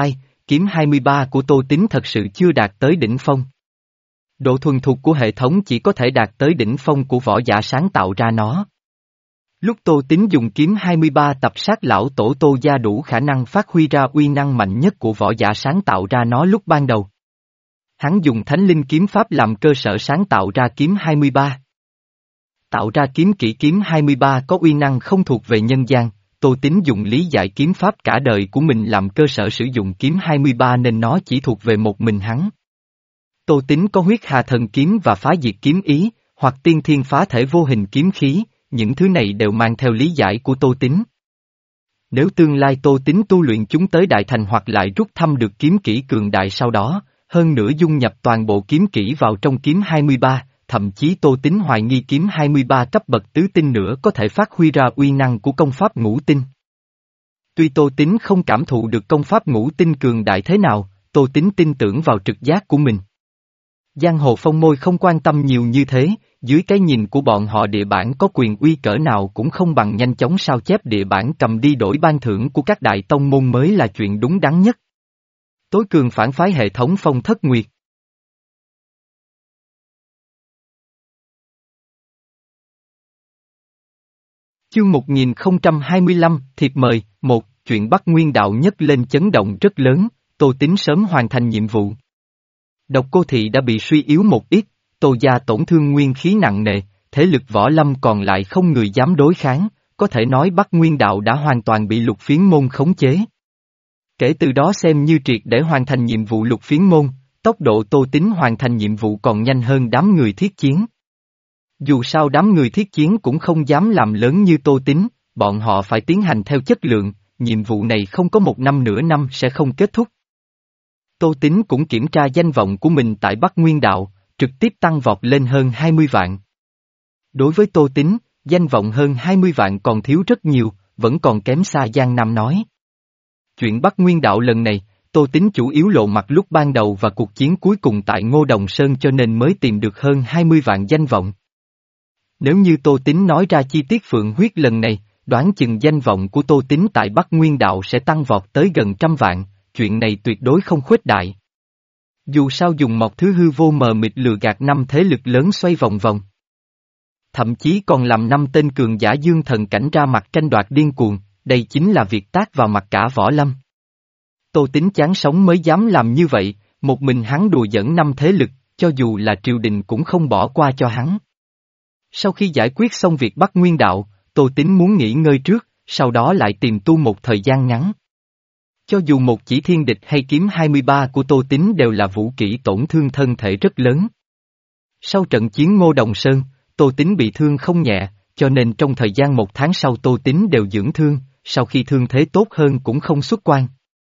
kiếm hai mươi ba của Tô Tín thật sự chưa đạt tới đỉnh phong. Độ thuần thục của hệ thống chỉ có thể đạt tới đỉnh phong của võ giả sáng tạo ra nó. Lúc Tô Tín dùng kiếm hai mươi ba tập sát lão tổ Tô Gia đủ khả năng phát huy ra uy năng mạnh nhất của võ giả sáng tạo ra nó lúc ban đầu. Hắn dùng Thánh Linh kiếm pháp làm cơ sở sáng tạo ra kiếm hai mươi ba. Tạo ra kiếm kỹ kiếm hai mươi ba có uy năng không thuộc về nhân gian, Tô Tín dùng lý giải kiếm pháp cả đời của mình làm cơ sở sử dụng kiếm hai mươi ba nên nó chỉ thuộc về một mình hắn. Tô Tín có huyết hà thần kiếm và phá diệt kiếm ý, hoặc tiên thiên phá thể vô hình kiếm khí, những thứ này đều mang theo lý giải của Tô Tín. Nếu tương lai Tô Tín tu luyện chúng tới đại thành hoặc lại rút thăm được kiếm kỹ cường đại sau đó, hơn nữa dung nhập toàn bộ kiếm kỹ vào trong kiếm hai mươi ba, thậm chí Tô Tín hoài nghi kiếm hai mươi ba cấp bậc tứ tinh nữa có thể phát huy ra uy năng của công pháp ngũ tinh. Tuy Tô Tín không cảm thụ được công pháp ngũ tinh cường đại thế nào, Tô Tín tin tưởng vào trực giác của mình. Giang hồ phong môi không quan tâm nhiều như thế, dưới cái nhìn của bọn họ địa bản có quyền uy cỡ nào cũng không bằng nhanh chóng sao chép địa bản cầm đi đổi ban thưởng của các đại tông môn mới là chuyện đúng đắn nhất. Tối cường phản phái hệ thống Phong Thất Nguyệt. Chương một nghìn không trăm hai mươi lăm, thiệp mời, một, chuyện Bắc Nguyên đạo nhất lên chấn động rất lớn, Tô Tín sớm hoàn thành nhiệm vụ. Độc Cô Thị đã bị suy yếu một ít, Tô Gia tổn thương nguyên khí nặng nề, thế lực võ lâm còn lại không người dám đối kháng, có thể nói Bắc Nguyên đạo đã hoàn toàn bị Lục Phiến môn khống chế. Kể từ đó xem như triệt để hoàn thành nhiệm vụ Lục Phiến môn, tốc độ Tô Tín hoàn thành nhiệm vụ còn nhanh hơn đám người thiết chiến. Dù sao đám người thiết chiến cũng không dám làm lớn như Tô Tín, bọn họ phải tiến hành theo chất lượng, nhiệm vụ này không có một năm nửa năm sẽ không kết thúc. Tô Tín cũng kiểm tra danh vọng của mình tại Bắc Nguyên đạo, trực tiếp tăng vọt lên hơn hai mươi vạn. Đối với Tô Tín, danh vọng hơn hai mươi vạn còn thiếu rất nhiều, vẫn còn kém xa Giang Nam nói. Chuyện Bắc Nguyên đạo lần này, Tô Tín chủ yếu lộ mặt lúc ban đầu và cuộc chiến cuối cùng tại Ngô Đồng Sơn cho nên mới tìm được hơn hai mươi vạn danh vọng. Nếu như Tô Tín nói ra chi tiết Phượng huyết lần này, đoán chừng danh vọng của Tô Tín tại Bắc Nguyên đạo sẽ tăng vọt tới gần trăm vạn, chuyện này tuyệt đối không khuếch đại. Dù sao dùng một thứ hư vô mờ mịt lừa gạt năm thế lực lớn xoay vòng vòng. Thậm chí còn làm năm tên cường giả dương thần cảnh ra mặt tranh đoạt điên cuồng, đây chính là việc tác vào mặt cả võ lâm. Tô Tín chán sống mới dám làm như vậy, một mình hắn đùa dẫn năm thế lực, cho dù là triều đình cũng không bỏ qua cho hắn. Sau khi giải quyết xong việc Bắc Nguyên đạo, Tô Tín muốn nghỉ ngơi trước, sau đó lại tìm tu một thời gian ngắn. Cho dù một chỉ thiên địch hay kiếm hai mươi ba của Tô Tín đều là vũ kỹ tổn thương thân thể rất lớn. Sau trận chiến Ngô Đồng Sơn, Tô Tín bị thương không nhẹ, cho nên trong thời gian một tháng sau Tô Tín đều dưỡng thương, sau khi thương thế tốt hơn cũng không xuất quan.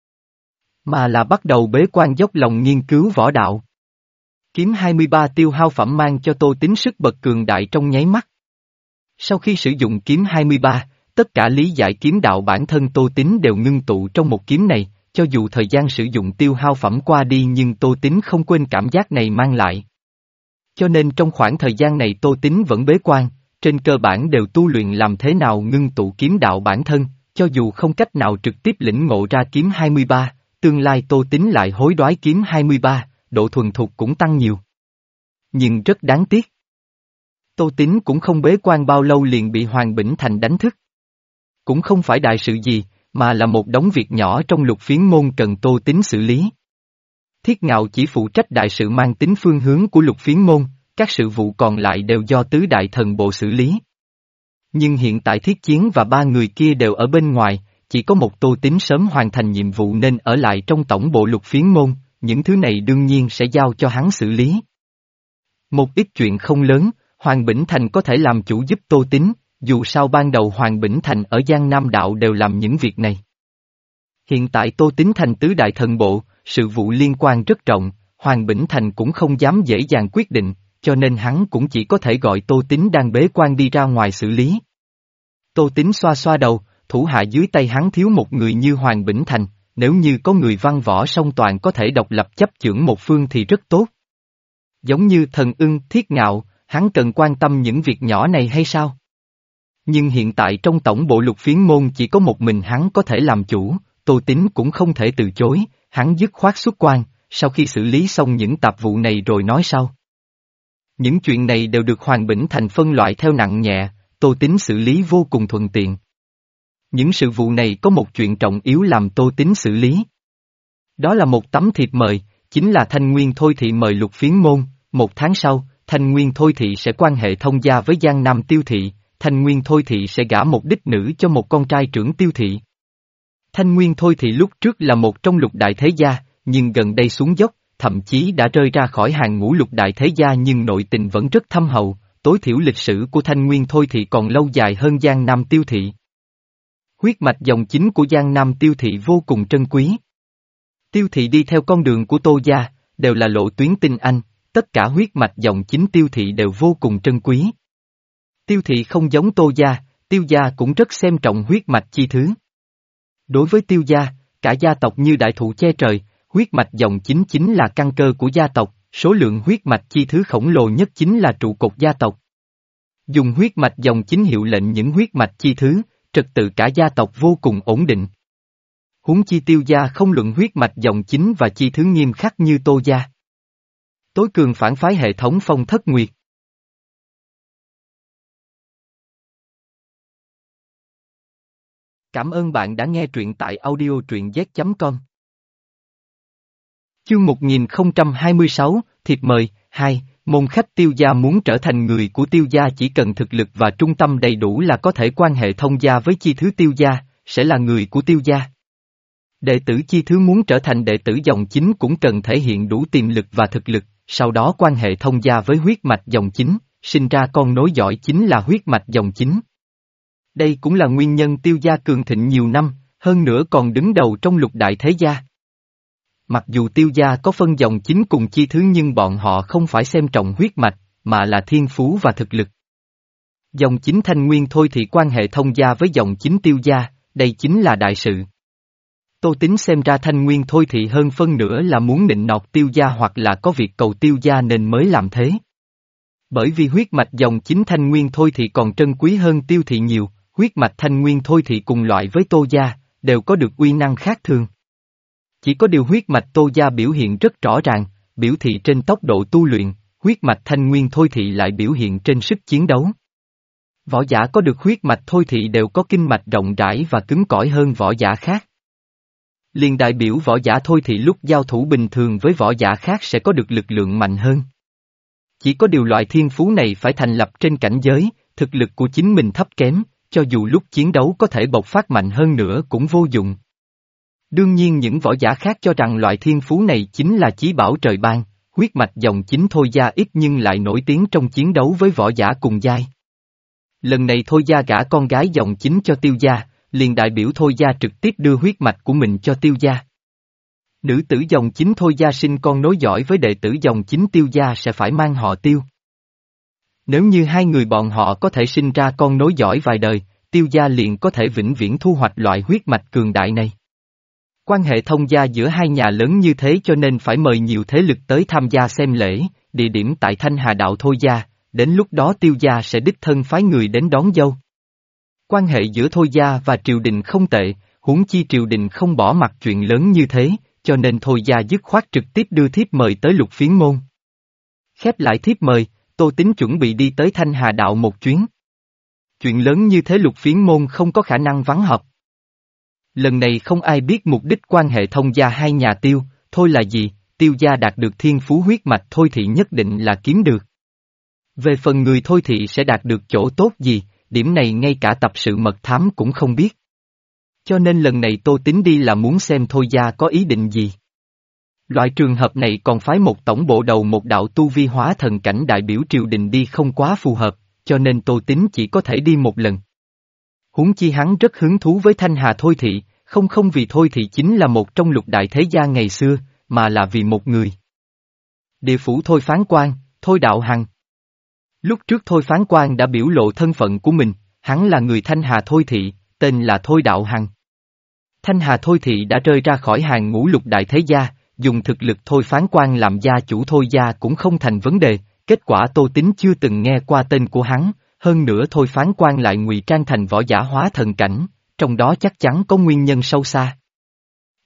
Mà là bắt đầu bế quan dốc lòng nghiên cứu võ đạo. Kiếm hai mươi ba tiêu hao phẩm mang cho Tô Tín sức bật cường đại trong nháy mắt. Sau khi sử dụng kiếm hai mươi ba, tất cả lý giải kiếm đạo bản thân Tô Tín đều ngưng tụ trong một kiếm này, cho dù thời gian sử dụng tiêu hao phẩm qua đi nhưng Tô Tín không quên cảm giác này mang lại. Cho nên trong khoảng thời gian này Tô Tín vẫn bế quan, trên cơ bản đều tu luyện làm thế nào ngưng tụ kiếm đạo bản thân, cho dù không cách nào trực tiếp lĩnh ngộ ra kiếm hai mươi ba, tương lai Tô Tín lại hối đoái kiếm hai mươi ba, độ thuần thục cũng tăng nhiều. Nhưng rất đáng tiếc. Tô Tín cũng không bế quan bao lâu liền bị Hoàng Bỉnh Thành đánh thức. Cũng không phải đại sự gì, mà là một đống việc nhỏ trong Lục Phiến môn cần Tô Tín xử lý. Thiết Ngạo chỉ phụ trách đại sự mang tính phương hướng của Lục Phiến môn, các sự vụ còn lại đều do tứ đại thần bộ xử lý. Nhưng hiện tại Thiết Chiến và ba người kia đều ở bên ngoài, chỉ có một Tô Tín sớm hoàn thành nhiệm vụ nên ở lại trong tổng bộ Lục Phiến môn, những thứ này đương nhiên sẽ giao cho hắn xử lý. Một ít chuyện không lớn, Hoàng Bỉnh Thành có thể làm chủ giúp Tô Tín, dù sao ban đầu Hoàng Bỉnh Thành ở Giang Nam Đạo đều làm những việc này. Hiện tại Tô Tín thành tứ đại thần bộ, sự vụ liên quan rất rộng, Hoàng Bỉnh Thành cũng không dám dễ dàng quyết định, cho nên hắn cũng chỉ có thể gọi Tô Tín đang bế quan đi ra ngoài xử lý. Tô Tín xoa xoa đầu, thủ hạ dưới tay hắn thiếu một người như Hoàng Bỉnh Thành, nếu như có người văn võ song toàn có thể độc lập chấp chưởng một phương thì rất tốt. Giống như Thần Ưng, Thiết Ngạo, hắn cần quan tâm những việc nhỏ này hay sao? Nhưng hiện tại trong tổng bộ Lục Phiến môn chỉ có một mình hắn có thể làm chủ, Tô Tín cũng không thể từ chối, hắn dứt khoát xuất quan, sau khi xử lý xong những tạp vụ này rồi nói sau. Những chuyện này đều được Hoàng Bỉnh Thành phân loại theo nặng nhẹ, Tô Tín xử lý vô cùng thuận tiện. Những sự vụ này có một chuyện trọng yếu làm Tô Tín xử lý. Đó là một tấm thiệp mời, chính là Thanh Nguyên Thôi Thị mời Lục Phiến Môn, một tháng sau, Thanh Nguyên Thôi Thị sẽ quan hệ thông gia với Giang Nam Tiêu Thị, Thanh Nguyên Thôi Thị sẽ gả một đích nữ cho một con trai trưởng Tiêu Thị. Thanh Nguyên Thôi Thị lúc trước là một trong lục đại thế gia, nhưng gần đây xuống dốc, thậm chí đã rơi ra khỏi hàng ngũ lục đại thế gia nhưng nội tình vẫn rất thâm hậu, tối thiểu lịch sử của Thanh Nguyên Thôi Thị còn lâu dài hơn Giang Nam Tiêu Thị. Huyết mạch dòng chính của Giang Nam Tiêu Thị vô cùng trân quý. Tiêu Thị đi theo con đường của Tô gia, đều là lộ tuyến tinh anh, tất cả huyết mạch dòng chính Tiêu Thị đều vô cùng trân quý. Tiêu Thị không giống Tô gia, Tiêu gia cũng rất xem trọng huyết mạch chi thứ. Đối với Tiêu gia, cả gia tộc như đại thụ che trời, huyết mạch dòng chính chính là căn cơ của gia tộc, số lượng huyết mạch chi thứ khổng lồ nhất chính là trụ cột gia tộc. Dùng huyết mạch dòng chính hiệu lệnh những huyết mạch chi thứ, trật tự cả gia tộc vô cùng ổn định. Huống chi Tiêu gia không luận huyết mạch dòng chính và chi thứ nghiêm khắc như Tô gia. Tối cường phản phái hệ thống Phong Thất Nguyệt. Cảm ơn bạn đã nghe truyện tại audio truyện z chấm com. Chương một nghìn không trăm hai mươi sáu, thiệp mời, hai, môn khách Tiêu gia muốn trở thành người của Tiêu gia chỉ cần thực lực và trung tâm đầy đủ là có thể quan hệ thông gia với chi thứ Tiêu gia, sẽ là người của Tiêu gia. Đệ tử chi thứ muốn trở thành đệ tử dòng chính cũng cần thể hiện đủ tiềm lực và thực lực, sau đó quan hệ thông gia với huyết mạch dòng chính, sinh ra con nối dõi chính là huyết mạch dòng chính. Đây cũng là nguyên nhân Tiêu gia cường thịnh nhiều năm, hơn nữa còn đứng đầu trong lục đại thế gia. Mặc dù Tiêu gia có phân dòng chính cùng chi thứ nhưng bọn họ không phải xem trọng huyết mạch, mà là thiên phú và thực lực. Dòng chính Thanh Nguyên Thôi Thị quan hệ thông gia với dòng chính Tiêu gia, đây chính là đại sự. Tô Tín xem ra Thanh Nguyên Thôi Thị hơn phân nửa là muốn nịnh nọt Tiêu gia hoặc là có việc cầu Tiêu gia nên mới làm thế. Bởi vì huyết mạch dòng chính Thanh Nguyên Thôi Thị còn trân quý hơn Tiêu Thị nhiều, huyết mạch Thanh Nguyên Thôi Thị cùng loại với Tô gia, đều có được uy năng khác thường. Chỉ có điều huyết mạch Tô gia biểu hiện rất rõ ràng, biểu thị trên tốc độ tu luyện, huyết mạch Thanh Nguyên Thôi Thị lại biểu hiện trên sức chiến đấu. Võ giả có được huyết mạch Thôi Thị đều có kinh mạch rộng rãi và cứng cỏi hơn võ giả khác. Liền đại biểu võ giả Thôi Thị lúc giao thủ bình thường với võ giả khác sẽ có được lực lượng mạnh hơn. Chỉ có điều loại thiên phú này phải thành lập trên cảnh giới, thực lực của chính mình thấp kém, cho dù lúc chiến đấu có thể bộc phát mạnh hơn nữa cũng vô dụng. Đương nhiên những võ giả khác cho rằng loại thiên phú này chính là chí bảo trời ban, huyết mạch dòng chính Thôi gia ít nhưng lại nổi tiếng trong chiến đấu với võ giả cùng giai. Lần này Thôi gia gả con gái dòng chính cho Tiêu gia, liền đại biểu Thôi gia trực tiếp đưa huyết mạch của mình cho Tiêu gia. Nữ tử dòng chính Thôi gia sinh con nối dõi với đệ tử dòng chính Tiêu gia sẽ phải mang họ Tiêu. Nếu như hai người bọn họ có thể sinh ra con nối dõi vài đời, Tiêu gia liền có thể vĩnh viễn thu hoạch loại huyết mạch cường đại này. Quan hệ thông gia giữa hai nhà lớn như thế cho nên phải mời nhiều thế lực tới tham gia xem lễ, địa điểm tại Thanh Hà Đạo Thôi gia, đến lúc đó Tiêu gia sẽ đích thân phái người đến đón dâu. Quan hệ giữa Thôi gia và triều đình không tệ, huống chi triều đình không bỏ mặc chuyện lớn như thế, cho nên Thôi gia dứt khoát trực tiếp đưa thiếp mời tới Lục Phiến Môn. Khép lại thiếp mời, Tô Tín chuẩn bị đi tới Thanh Hà Đạo một chuyến. Chuyện lớn như thế Lục Phiến Môn không có khả năng vắng họp. Lần này không ai biết mục đích quan hệ thông gia hai nhà Tiêu, Thôi là gì, Tiêu gia đạt được thiên phú huyết mạch Thôi Thị nhất định là kiếm được. Về phần người Thôi Thị sẽ đạt được chỗ tốt gì, điểm này ngay cả tập sự mật thám cũng không biết. Cho nên lần này Tô Tín đi là muốn xem Thôi gia có ý định gì. Loại trường hợp này còn phái một tổng bộ đầu một đạo tu vi hóa thần cảnh đại biểu triều đình đi không quá phù hợp, cho nên Tô Tín chỉ có thể đi một lần. Huống chi hắn rất hứng thú với Thanh Hà Thôi Thị, không không vì Thôi Thị chính là một trong lục đại thế gia ngày xưa, mà là vì một người. Địa phủ Thôi Phán Quan, Thôi Đạo Hằng. Lúc trước Thôi Phán Quan đã biểu lộ thân phận của mình, hắn là người Thanh Hà Thôi Thị, tên là Thôi Đạo Hằng. Thanh Hà Thôi Thị đã rơi ra khỏi hàng ngũ lục đại thế gia, dùng thực lực Thôi Phán Quan làm gia chủ Thôi gia cũng không thành vấn đề, kết quả Tô Tín chưa từng nghe qua tên của hắn, hơn nữa Thôi Phán Quan lại ngụy trang thành võ giả hóa thần cảnh, trong đó chắc chắn có nguyên nhân sâu xa.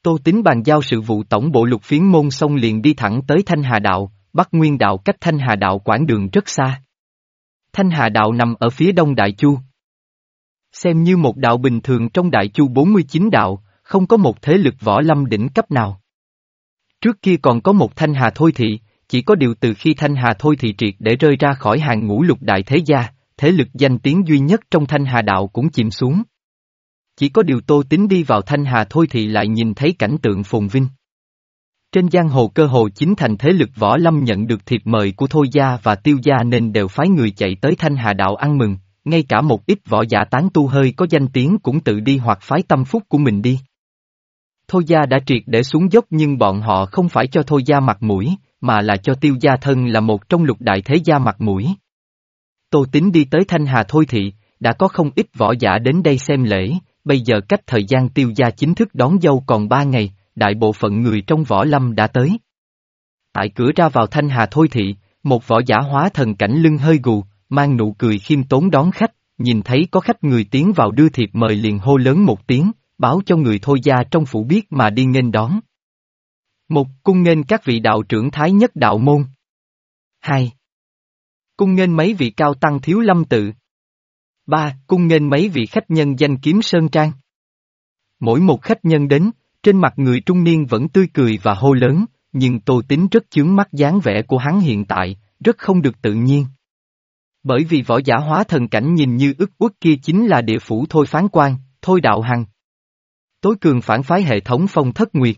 Tô Tín bàn giao sự vụ tổng bộ Lục Phiến môn xong liền đi thẳng tới Thanh Hà Đạo. Bắc Nguyên Đạo cách Thanh Hà Đạo quãng đường rất xa. Thanh Hà Đạo nằm ở phía đông Đại Chu. Xem như một đạo bình thường trong Đại Chu bốn mươi chín đạo, không có một thế lực võ lâm đỉnh cấp nào. Trước kia còn có một Thanh Hà Thôi Thị, chỉ có điều từ khi Thanh Hà Thôi Thị triệt để rơi ra khỏi hàng ngũ lục đại thế gia, thế lực danh tiếng duy nhất trong Thanh Hà Đạo cũng chìm xuống. Chỉ có điều Tô Tín đi vào Thanh Hà Thôi Thị lại nhìn thấy cảnh tượng phồn vinh. Trên giang hồ cơ hồ chính thành thế lực võ lâm nhận được thiệp mời của Thôi gia và Tiêu gia nên đều phái người chạy tới Thanh Hà Đạo ăn mừng, ngay cả một ít võ giả tán tu hơi có danh tiếng cũng tự đi hoặc phái tâm phúc của mình đi. Thôi gia đã triệt để xuống dốc nhưng bọn họ không phải cho Thôi gia mặt mũi, mà là cho Tiêu gia thân là một trong lục đại thế gia mặt mũi. Tô Tín đi tới Thanh Hà Thôi Thị, đã có không ít võ giả đến đây xem lễ, bây giờ cách thời gian Tiêu gia chính thức đón dâu còn ba ngày, đại bộ phận người trong võ lâm đã tới. Tại cửa ra vào Thanh Hà Thôi Thị, một võ giả hóa thần cảnh lưng hơi gù, mang nụ cười khiêm tốn đón khách, nhìn thấy có khách người tiến vào đưa thiệp mời liền hô lớn một tiếng, báo cho người Thôi gia trong phủ biết mà đi nghênh đón. Một, cung nghênh các vị đạo trưởng thái nhất đạo môn. Hai, cung nghênh mấy vị cao tăng thiếu lâm tự. Ba, cung nghênh mấy vị khách nhân danh kiếm sơn trang. Mỗi một khách nhân đến, trên mặt người trung niên vẫn tươi cười và hô lớn, nhưng Tô Tín rất chướng mắt dáng vẻ của hắn hiện tại, rất không được tự nhiên. Bởi vì võ giả hóa thần cảnh nhìn như ức uất kia chính là địa phủ Thôi Phán Quan, Thôi Đạo Hằng. Tối cường phản phái hệ thống Phong Thất Nguyệt.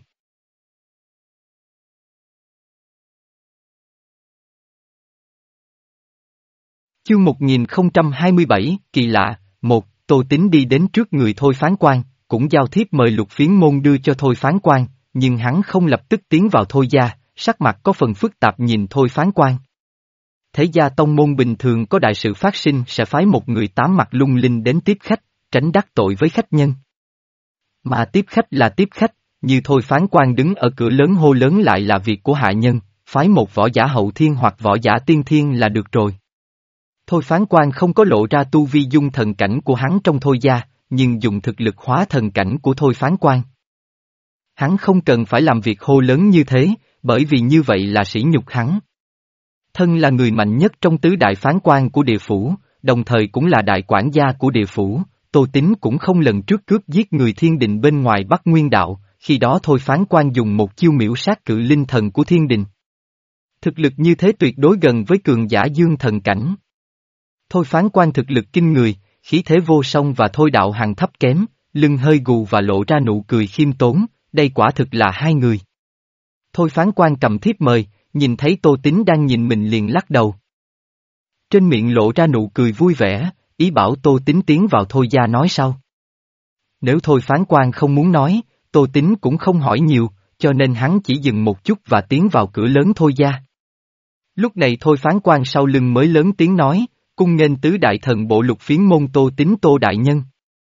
Chương một nghìn không trăm hai mươi bảy, kỳ lạ, một, Tô Tín đi đến trước người Thôi Phán Quan, cũng giao thiếp mời Lục Phiến môn đưa cho Thôi Phán Quan, nhưng hắn không lập tức tiến vào Thôi gia, sắc mặt có phần phức tạp nhìn Thôi Phán Quan. Thế gia tông môn bình thường có đại sự phát sinh sẽ phái một người tám mặt lung linh đến tiếp khách, tránh đắc tội với khách nhân. Mà tiếp khách là tiếp khách, như Thôi Phán Quan đứng ở cửa lớn hô lớn lại là việc của hạ nhân, phái một võ giả hậu thiên hoặc võ giả tiên thiên là được rồi. Thôi Phán Quan không có lộ ra tu vi dung thần cảnh của hắn trong Thôi gia, nhưng dùng thực lực hóa thần cảnh của Thôi Phán Quan. Hắn không cần phải làm việc hô lớn như thế, bởi vì như vậy là sỉ nhục hắn. Thân là người mạnh nhất trong tứ đại phán quan của địa phủ, đồng thời cũng là đại quản gia của địa phủ, Tô Tín cũng không lần trước cướp giết người thiên đình bên ngoài Bắc Nguyên Đạo, khi đó Thôi Phán Quan dùng một chiêu miễu sát cự linh thần của thiên đình. Thực lực như thế tuyệt đối gần với cường giả dương thần cảnh. Thôi Phán Quan thực lực kinh người, khí thế vô song và Thôi Đạo Hằng thấp kém, lưng hơi gù và lộ ra nụ cười khiêm tốn, đây quả thực là hai người. Thôi Phán Quan cầm thiếp mời, nhìn thấy Tô Tín đang nhìn mình liền lắc đầu. Trên miệng lộ ra nụ cười vui vẻ, ý bảo Tô Tín tiến vào Thôi gia nói sau. Nếu Thôi Phán Quan không muốn nói, Tô Tín cũng không hỏi nhiều, cho nên hắn chỉ dừng một chút và tiến vào cửa lớn Thôi gia. Lúc này Thôi Phán Quan sau lưng mới lớn tiếng nói, cung nghênh tứ đại thần bộ Lục Phiến môn Tô Tín Tô đại nhân.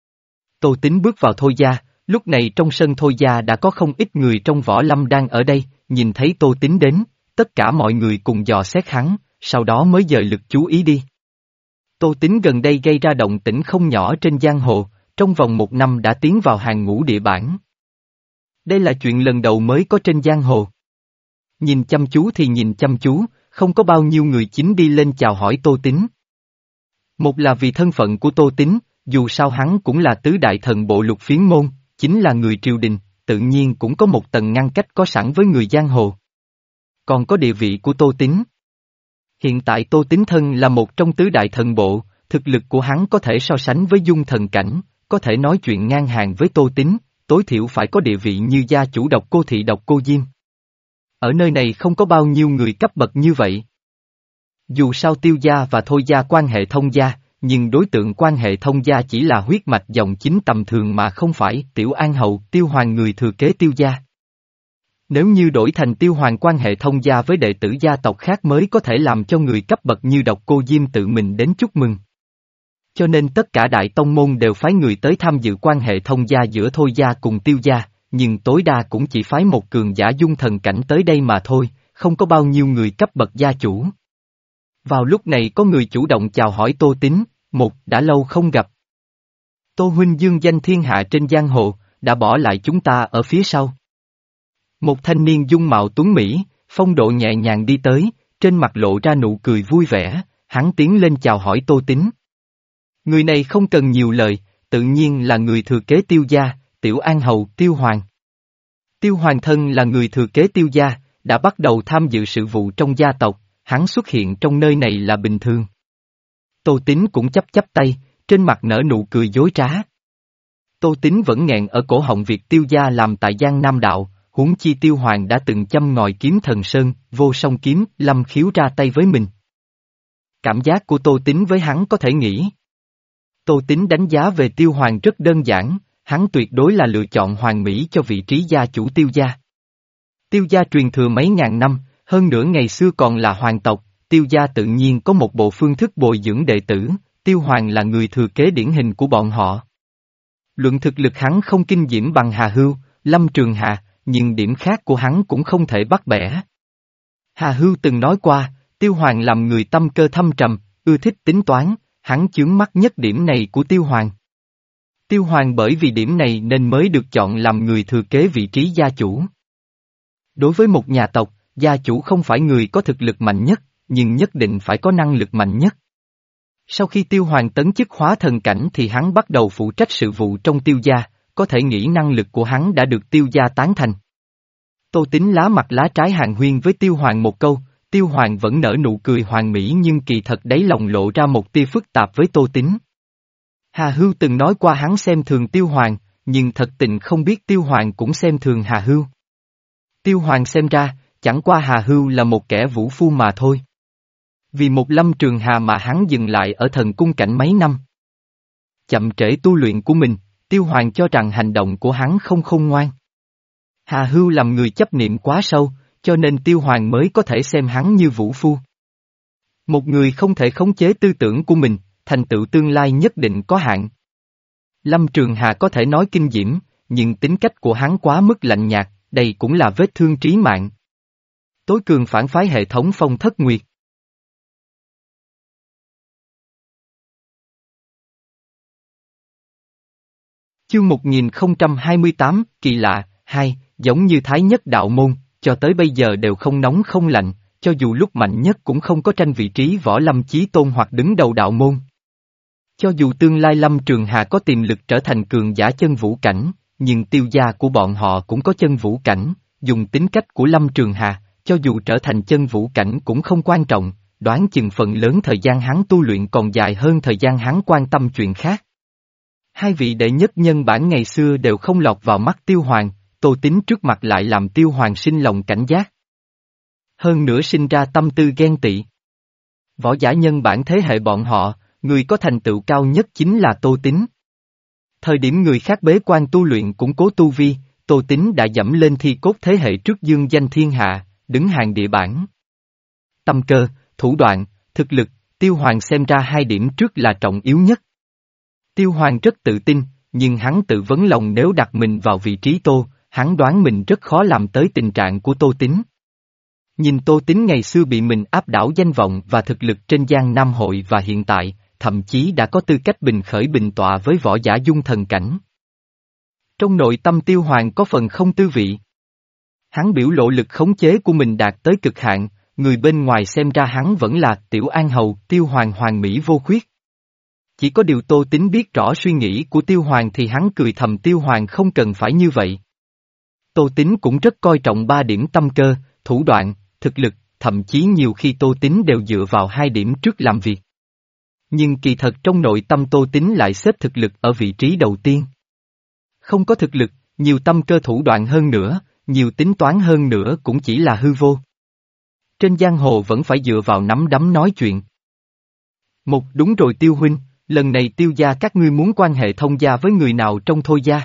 Tô Tín bước vào Thôi gia, lúc này trong sân Thôi gia đã có không ít người trong võ lâm đang ở đây, nhìn thấy Tô Tín đến, tất cả mọi người cùng dò xét hắn, sau đó mới dời lực chú ý đi. Tô Tín gần đây gây ra động tĩnh không nhỏ trên giang hồ, trong vòng một năm đã tiến vào hàng ngũ địa bản. Đây là chuyện lần đầu mới có trên giang hồ. Nhìn chăm chú thì nhìn chăm chú, không có bao nhiêu người chính đi lên chào hỏi Tô Tín. Một là vì thân phận của Tô Tín, dù sao hắn cũng là tứ đại thần bộ Lục Phiến môn, chính là người triều đình, tự nhiên cũng có một tầng ngăn cách có sẵn với người giang hồ. Còn có địa vị của Tô Tín. Hiện tại Tô Tín thân là một trong tứ đại thần bộ, thực lực của hắn có thể so sánh với dung thần cảnh, có thể nói chuyện ngang hàng với Tô Tín, tối thiểu phải có địa vị như gia chủ Độc Cô Thị Độc Cô Diêm. Ở nơi này không có bao nhiêu người cấp bậc như vậy. Dù sao Tiêu gia và Thôi gia quan hệ thông gia, nhưng đối tượng quan hệ thông gia chỉ là huyết mạch dòng chính tầm thường mà không phải Tiểu An Hậu, Tiêu Hoàng người thừa kế Tiêu gia. Nếu như đổi thành Tiêu Hoàng quan hệ thông gia với đệ tử gia tộc khác mới có thể làm cho người cấp bậc như Độc Cô Diêm tự mình đến chúc mừng. Cho nên tất cả đại tông môn đều phái người tới tham dự quan hệ thông gia giữa Thôi gia cùng Tiêu gia, nhưng tối đa cũng chỉ phái một cường giả dung thần cảnh tới đây mà thôi, không có bao nhiêu người cấp bậc gia chủ. Vào lúc này có người chủ động chào hỏi Tô Tín, một, đã lâu không gặp. Tô huynh dương danh thiên hạ trên giang hồ, đã bỏ lại chúng ta ở phía sau. Một thanh niên dung mạo tuấn Mỹ, phong độ nhẹ nhàng đi tới, trên mặt lộ ra nụ cười vui vẻ, hắn tiến lên chào hỏi Tô Tín. Người này không cần nhiều lời, tự nhiên là người thừa kế Tiêu gia, Tiểu An Hầu, Tiêu Hoàng. Tiêu Hoàng thân là người thừa kế Tiêu gia, đã bắt đầu tham dự sự vụ trong gia tộc, hắn xuất hiện trong nơi này là bình thường. Tô Tín cũng chấp chấp tay, trên mặt nở nụ cười dối trá. Tô Tín vẫn nghẹn ở cổ họng việc Tiêu gia làm tại Giang Nam đạo, huống chi Tiêu Hoàng đã từng châm ngòi kiếm thần sơn, vô song kiếm, Lâm Khiếu ra tay với mình. Cảm giác của Tô Tín với hắn có thể nghĩ. Tô Tín đánh giá về Tiêu Hoàng rất đơn giản, hắn tuyệt đối là lựa chọn hoàn mỹ cho vị trí gia chủ Tiêu gia. Tiêu gia truyền thừa mấy ngàn năm, hơn nữa ngày xưa còn là hoàng tộc, Tiêu gia tự nhiên có một bộ phương thức bồi dưỡng đệ tử, Tiêu Hoàng là người thừa kế điển hình của bọn họ. Luận thực lực hắn không kinh diễm bằng Hà Hưu, Lâm Trường Hà, nhưng điểm khác của hắn cũng không thể bắt bẻ. Hà Hưu từng nói qua, Tiêu Hoàng làm người tâm cơ thâm trầm, ưa thích tính toán, hắn chướng mắt nhất điểm này của Tiêu Hoàng. Tiêu Hoàng bởi vì điểm này nên mới được chọn làm người thừa kế vị trí gia chủ. Đối với một nhà tộc, gia chủ không phải người có thực lực mạnh nhất, nhưng nhất định phải có năng lực mạnh nhất. Sau khi Tiêu Hoàng tấn chức hóa thần cảnh thì hắn bắt đầu phụ trách sự vụ trong Tiêu gia, có thể nghĩ năng lực của hắn đã được Tiêu gia tán thành. Tô Tín lá mặt lá trái hàn huyên với Tiêu Hoàng một câu, Tiêu Hoàng vẫn nở nụ cười hoàn mỹ nhưng kỳ thật đáy lòng lộ ra một tia phức tạp với Tô Tín. Hà Hưu từng nói qua hắn xem thường Tiêu Hoàng, nhưng thật tình không biết Tiêu Hoàng cũng xem thường Hà Hưu. Tiêu Hoàng xem ra, chẳng qua Hà Hưu là một kẻ vũ phu mà thôi. Vì một Lâm Trường Hà mà hắn dừng lại ở thần cung cảnh mấy năm. Chậm trễ tu luyện của mình, Tiêu Hoàng cho rằng hành động của hắn không khôn ngoan. Hà Hưu làm người chấp niệm quá sâu, cho nên Tiêu Hoàng mới có thể xem hắn như vũ phu. Một người không thể khống chế tư tưởng của mình, thành tựu tương lai nhất định có hạn. Lâm Trường Hà có thể nói kinh diễm, nhưng tính cách của hắn quá mức lạnh nhạt, đây cũng là vết thương trí mạng. Tối cường phản phái hệ thống Phong Thất Nguyệt. Chương một nghìn không trăm hai mươi tám, kỳ lạ, hai, giống như Thái Nhất đạo môn, cho tới bây giờ đều không nóng không lạnh, cho dù lúc mạnh nhất cũng không có tranh vị trí võ lâm chí tôn hoặc đứng đầu đạo môn. Cho dù tương lai Lâm Trường Hà có tiềm lực trở thành cường giả chân vũ cảnh, nhưng Tiêu gia của bọn họ cũng có chân vũ cảnh, dùng tính cách của Lâm Trường Hà, cho dù trở thành chân vũ cảnh cũng không quan trọng, đoán chừng phần lớn thời gian hắn tu luyện còn dài hơn thời gian hắn quan tâm chuyện khác. Hai vị đệ nhất nhân bản ngày xưa đều không lọt vào mắt Tiêu Hoàng, Tô Tín trước mặt lại làm Tiêu Hoàng sinh lòng cảnh giác. Hơn nữa sinh ra tâm tư ghen tị. Võ giả nhân bản thế hệ bọn họ, người có thành tựu cao nhất chính là Tô Tín. Thời điểm người khác bế quan tu luyện củng cố tu vi, Tô Tín đã dẫm lên thi cốt thế hệ trước dương danh thiên hạ, đứng hàng địa bản. Tâm cơ, thủ đoạn, thực lực, Tiêu Hoàng xem ra hai điểm trước là trọng yếu nhất. Tiêu Hoàng rất tự tin, nhưng hắn tự vấn lòng nếu đặt mình vào vị trí Tô, hắn đoán mình rất khó làm tới tình trạng của Tô Tín. Nhìn Tô Tín ngày xưa bị mình áp đảo danh vọng và thực lực trên Giang Nam hội và hiện tại, thậm chí đã có tư cách bình khởi bình tọa với võ giả dung thần cảnh. Trong nội tâm Tiêu Hoàng có phần không tư vị. Hắn biểu lộ lực khống chế của mình đạt tới cực hạn, người bên ngoài xem ra hắn vẫn là Tiểu An Hầu, Tiêu Hoàng hoàn mỹ vô khuyết. Chỉ có điều Tô Tín biết rõ suy nghĩ của Tiêu Hoàng thì hắn cười thầm Tiêu Hoàng không cần phải như vậy. Tô Tín cũng rất coi trọng ba điểm tâm cơ, thủ đoạn, thực lực, thậm chí nhiều khi Tô Tín đều dựa vào hai điểm trước làm việc. Nhưng kỳ thật trong nội tâm Tô Tín lại xếp thực lực ở vị trí đầu tiên. Không có thực lực, nhiều tâm cơ thủ đoạn hơn nữa, nhiều tính toán hơn nữa cũng chỉ là hư vô. Trên giang hồ vẫn phải dựa vào nắm đấm nói chuyện. Một đúng rồi Tiêu huynh, lần này Tiêu gia các ngươi muốn quan hệ thông gia với người nào trong Thôi gia?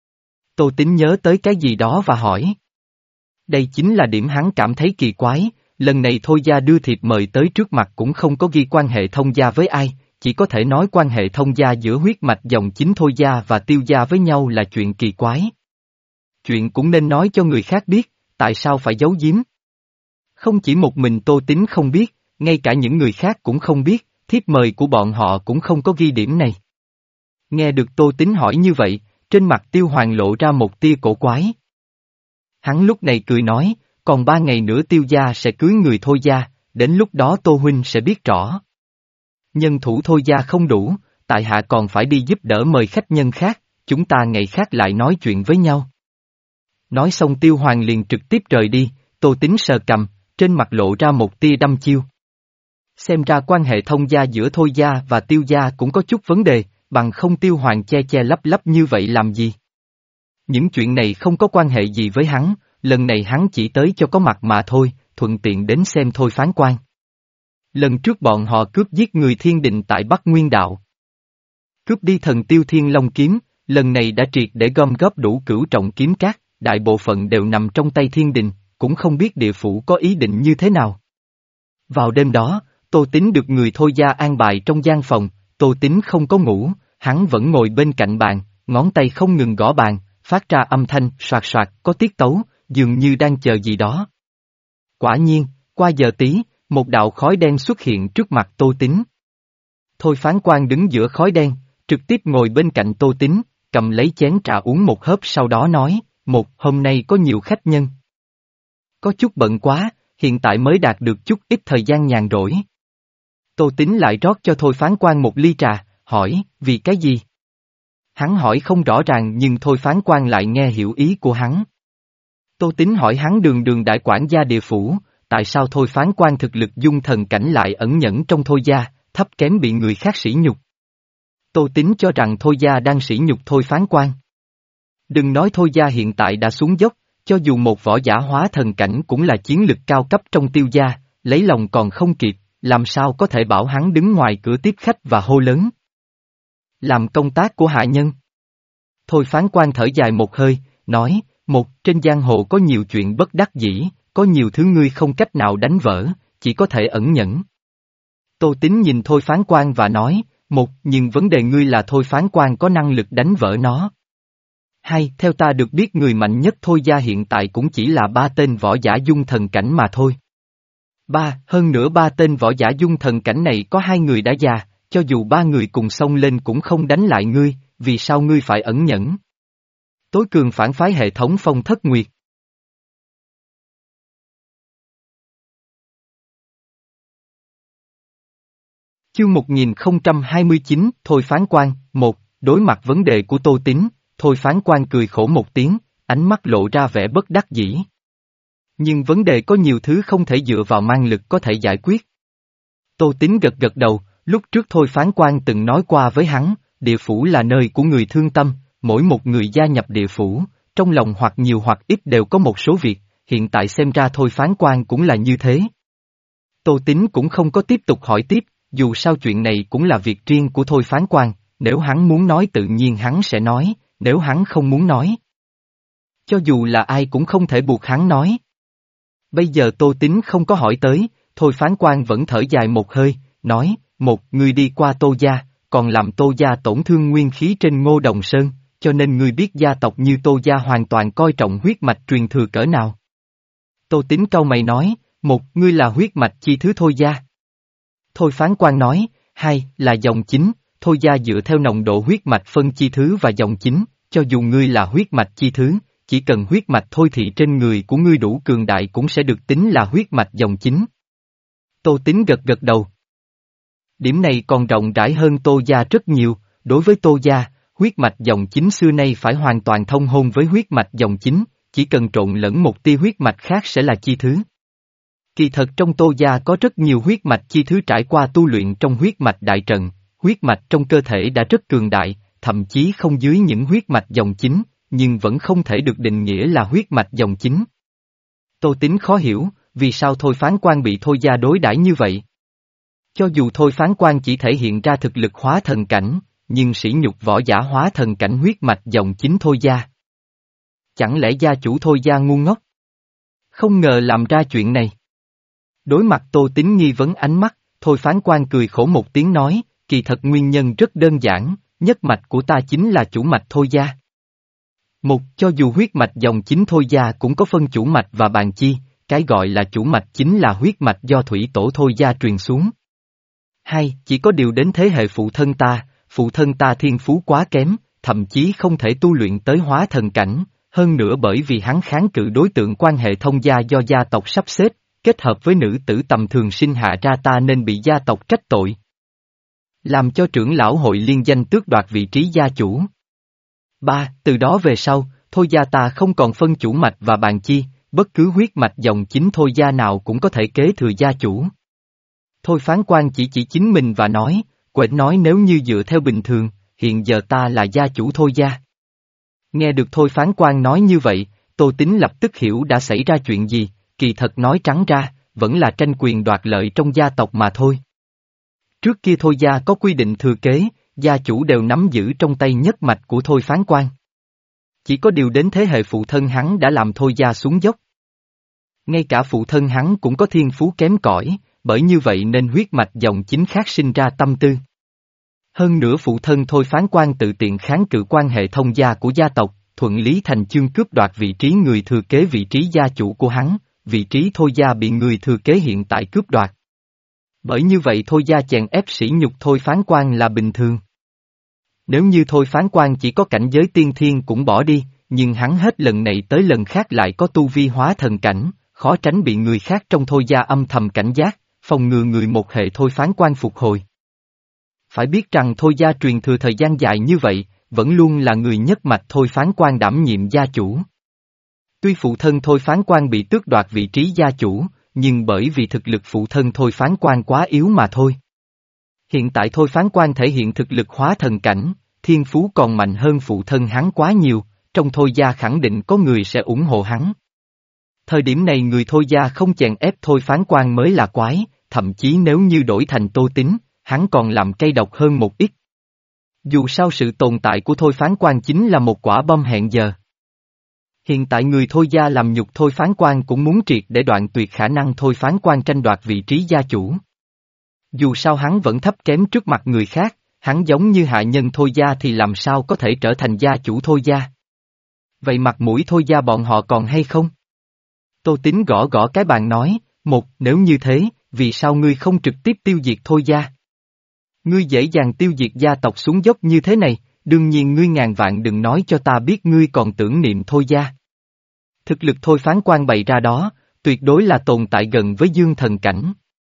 Tô Tín nhớ tới cái gì đó và hỏi. Đây chính là điểm hắn cảm thấy kỳ quái, lần này Thôi gia đưa thiệp mời tới trước mặt cũng không có ghi quan hệ thông gia với ai, chỉ có thể nói quan hệ thông gia giữa huyết mạch dòng chính Thôi gia và Tiêu gia với nhau là chuyện kỳ quái. Chuyện cũng nên nói cho người khác biết, tại sao phải giấu giếm? Không chỉ một mình Tô Tín không biết, ngay cả những người khác cũng không biết, thiếp mời của bọn họ cũng không có ghi điểm này. Nghe được Tô Tín hỏi như vậy, trên mặt Tiêu Hoàng lộ ra một tia cổ quái. Hắn lúc này cười nói, còn ba ngày nữa Tiêu gia sẽ cưới người Thôi gia, đến lúc đó Tô huynh sẽ biết rõ. Nhân thủ Thôi gia không đủ, tại hạ còn phải đi giúp đỡ mời khách nhân khác, chúng ta ngày khác lại nói chuyện với nhau. Nói xong Tiêu Hoàng liền trực tiếp rời đi, Tô Tín sờ cầm, trên mặt lộ ra một tia đăm chiêu. Xem ra quan hệ thông gia giữa Thôi gia và Tiêu gia cũng có chút vấn đề, bằng không Tiêu Hoàng che che lấp lấp như vậy làm gì. Những chuyện này không có quan hệ gì với hắn, lần này hắn chỉ tới cho có mặt mà thôi, thuận tiện đến xem Thôi phán quan. Lần trước bọn họ cướp giết người Thiên Định tại Bắc Nguyên Đạo. Cướp đi thần Tiêu Thiên Long kiếm, lần này đã triệt để gom góp đủ cửu trọng kiếm cát, đại bộ phận đều nằm trong tay Thiên Đình, cũng không biết địa phủ có ý định như thế nào. Vào đêm đó, Tô Tín được người Thôi gia an bài trong gian phòng, Tô Tín không có ngủ, hắn vẫn ngồi bên cạnh bàn, ngón tay không ngừng gõ bàn, phát ra âm thanh soạt soạt có tiết tấu, dường như đang chờ gì đó. Quả nhiên, qua giờ tí, một đạo khói đen xuất hiện trước mặt Tô Tín. Thôi phán quan đứng giữa khói đen, trực tiếp ngồi bên cạnh Tô Tín, cầm lấy chén trà uống một hớp sau đó nói, một, hôm nay có nhiều khách nhân. Có chút bận quá, hiện tại mới đạt được chút ít thời gian nhàn rỗi. Tô Tín lại rót cho Thôi phán quan một ly trà, hỏi, vì cái gì? Hắn hỏi không rõ ràng nhưng Thôi phán quan lại nghe hiểu ý của hắn. Tô Tín hỏi hắn đường đường đại quản gia địa phủ, tại sao Thôi phán quan thực lực dung thần cảnh lại ẩn nhẫn trong Thôi gia, thấp kém bị người khác sỉ nhục. Tô Tín cho rằng Thôi gia đang sỉ nhục Thôi phán quan. Đừng nói Thôi gia hiện tại đã xuống dốc, cho dù một võ giả hóa thần cảnh cũng là chiến lực cao cấp trong Tiêu gia, lấy lòng còn không kịp, làm sao có thể bảo hắn đứng ngoài cửa tiếp khách và hô lớn. Làm công tác của hạ nhân. Thôi phán quan thở dài một hơi, nói, một, trên giang hồ có nhiều chuyện bất đắc dĩ, có nhiều thứ ngươi không cách nào đánh vỡ, chỉ có thể ẩn nhẫn. Tô Tín nhìn Thôi phán quan và nói, một, nhưng vấn đề ngươi là Thôi phán quan có năng lực đánh vỡ nó. Hai, theo ta được biết người mạnh nhất Thôi gia hiện tại cũng chỉ là ba tên võ giả dung thần cảnh mà thôi. Ba, hơn nữa ba tên võ giả dung thần cảnh này có hai người đã già, cho dù ba người cùng xông lên cũng không đánh lại ngươi, vì sao ngươi phải ẩn nhẫn? Tối cường phản phái hệ thống Phong Thất Nguyệt. Chương một nghìn không trăm hai mươi chín, Thôi phán quan, một, đối mặt vấn đề của Tô Tín, Thôi phán quan cười khổ một tiếng, ánh mắt lộ ra vẻ bất đắc dĩ. Nhưng vấn đề có nhiều thứ không thể dựa vào mang lực có thể giải quyết. Tô Tín gật gật đầu, lúc trước Thôi phán quan từng nói qua với hắn, địa phủ là nơi của người thương tâm, mỗi một người gia nhập địa phủ, trong lòng hoặc nhiều hoặc ít đều có một số việc, hiện tại xem ra Thôi phán quan cũng là như thế. Tô Tín cũng không có tiếp tục hỏi tiếp, dù sao chuyện này cũng là việc riêng của Thôi phán quan, nếu hắn muốn nói tự nhiên hắn sẽ nói, nếu hắn không muốn nói. Cho dù là ai cũng không thể buộc hắn nói. Bây giờ Tô Tín không có hỏi tới, Thôi phán quan vẫn thở dài một hơi, nói, một, ngươi đi qua Tô gia, còn làm Tô gia tổn thương nguyên khí trên Ngô Đồng Sơn, cho nên ngươi biết gia tộc như Tô gia hoàn toàn coi trọng huyết mạch truyền thừa cỡ nào. Tô Tín cau mày nói, một, ngươi là huyết mạch chi thứ Thôi gia. Thôi phán quan nói, hai, là dòng chính, Thôi gia dựa theo nồng độ huyết mạch phân chi thứ và dòng chính, cho dù ngươi là huyết mạch chi thứ, chỉ cần huyết mạch thôi thị trên người của ngươi đủ cường đại cũng sẽ được tính là huyết mạch dòng chính. Tô Tín gật gật đầu. Điểm này còn rộng rãi hơn Tô gia rất nhiều, đối với Tô gia, huyết mạch dòng chính xưa nay phải hoàn toàn thông hôn với huyết mạch dòng chính, chỉ cần trộn lẫn một tia huyết mạch khác sẽ là chi thứ. Kỳ thật trong Tô gia có rất nhiều huyết mạch chi thứ trải qua tu luyện trong huyết mạch đại trận, huyết mạch trong cơ thể đã rất cường đại, thậm chí không dưới những huyết mạch dòng chính, nhưng vẫn không thể được định nghĩa là huyết mạch dòng chính. Tô Tín khó hiểu, vì sao Thôi phán quan bị Thôi gia đối đãi như vậy? Cho dù Thôi phán quan chỉ thể hiện ra thực lực hóa thần cảnh, nhưng sỉ nhục võ giả hóa thần cảnh huyết mạch dòng chính Thôi gia. Chẳng lẽ gia chủ Thôi gia ngu ngốc? Không ngờ làm ra chuyện này. Đối mặt Tô Tín nghi vấn ánh mắt, Thôi phán quan cười khổ một tiếng nói, kỳ thật nguyên nhân rất đơn giản, nhất mạch của ta chính là chủ mạch Thôi gia. Một, cho dù huyết mạch dòng chính Thôi gia cũng có phân chủ mạch và bàn chi, cái gọi là chủ mạch chính là huyết mạch do thủy tổ Thôi gia truyền xuống. Hai, chỉ có điều đến thế hệ phụ thân ta, phụ thân ta thiên phú quá kém, thậm chí không thể tu luyện tới hóa thần cảnh, hơn nữa bởi vì hắn kháng cự đối tượng quan hệ thông gia do gia tộc sắp xếp, kết hợp với nữ tử tầm thường sinh hạ ra ta nên bị gia tộc trách tội. Làm cho trưởng lão hội liên danh tước đoạt vị trí gia chủ. ba. Từ đó về sau, Thôi gia ta không còn phân chủ mạch và bàn chi, bất cứ huyết mạch dòng chính Thôi gia nào cũng có thể kế thừa gia chủ. Thôi Phán Quan chỉ chỉ chính mình và nói, quệt nói nếu như dựa theo bình thường, hiện giờ ta là gia chủ Thôi gia. Nghe được Thôi Phán Quan nói như vậy, Tô Tín lập tức hiểu đã xảy ra chuyện gì, kỳ thật nói trắng ra, vẫn là tranh quyền đoạt lợi trong gia tộc mà thôi. Trước kia Thôi gia có quy định thừa kế, gia chủ đều nắm giữ trong tay nhất mạch của Thôi Phán Quan. Chỉ có điều đến thế hệ phụ thân hắn đã làm Thôi gia xuống dốc. Ngay cả phụ thân hắn cũng có thiên phú kém cỏi, bởi như vậy nên huyết mạch dòng chính khác sinh ra tâm tư. Hơn nữa phụ thân Thôi Phán Quan tự tiện kháng cự quan hệ thông gia của gia tộc, thuận lý thành chương cướp đoạt vị trí người thừa kế vị trí gia chủ của hắn, vị trí Thôi gia bị người thừa kế hiện tại cướp đoạt. Bởi như vậy Thôi gia chèn ép sỉ nhục Thôi Phán Quan là bình thường. Nếu như Thôi Phán Quan chỉ có cảnh giới tiên thiên cũng bỏ đi, nhưng hắn hết lần này tới lần khác lại có tu vi hóa thần cảnh, khó tránh bị người khác trong Thôi gia âm thầm cảnh giác, phòng ngừa người một hệ Thôi Phán Quan phục hồi. Phải biết rằng Thôi gia truyền thừa thời gian dài như vậy, vẫn luôn là người nhất mạch Thôi Phán Quan đảm nhiệm gia chủ. Tuy phụ thân Thôi Phán Quan bị tước đoạt vị trí gia chủ, nhưng bởi vì thực lực phụ thân Thôi Phán Quan quá yếu mà thôi. Hiện tại Thôi Phán Quan thể hiện thực lực hóa thần cảnh, thiên phú còn mạnh hơn phụ thân hắn quá nhiều, trong Thôi gia khẳng định có người sẽ ủng hộ hắn. Thời điểm này người Thôi gia không chèn ép Thôi Phán Quan mới là quái, thậm chí nếu như đổi thành Tô Tín, hắn còn làm cay độc hơn một ít. Dù sao sự tồn tại của Thôi Phán Quan chính là một quả bom hẹn giờ. Hiện tại người Thôi gia làm nhục Thôi Phán Quan cũng muốn triệt để đoạn tuyệt khả năng Thôi Phán Quan tranh đoạt vị trí gia chủ. Dù sao hắn vẫn thấp kém trước mặt người khác, hắn giống như hạ nhân Thôi gia thì làm sao có thể trở thành gia chủ Thôi gia. Vậy mặt mũi Thôi gia bọn họ còn hay không? Tô Tín gõ gõ cái bàn nói, một, nếu như thế, vì sao ngươi không trực tiếp tiêu diệt Thôi gia? Ngươi dễ dàng tiêu diệt gia tộc xuống dốc như thế này, đương nhiên ngươi ngàn vạn đừng nói cho ta biết ngươi còn tưởng niệm Thôi gia. Thực lực Thôi Phán Quan bày ra đó, tuyệt đối là tồn tại gần với dương thần cảnh.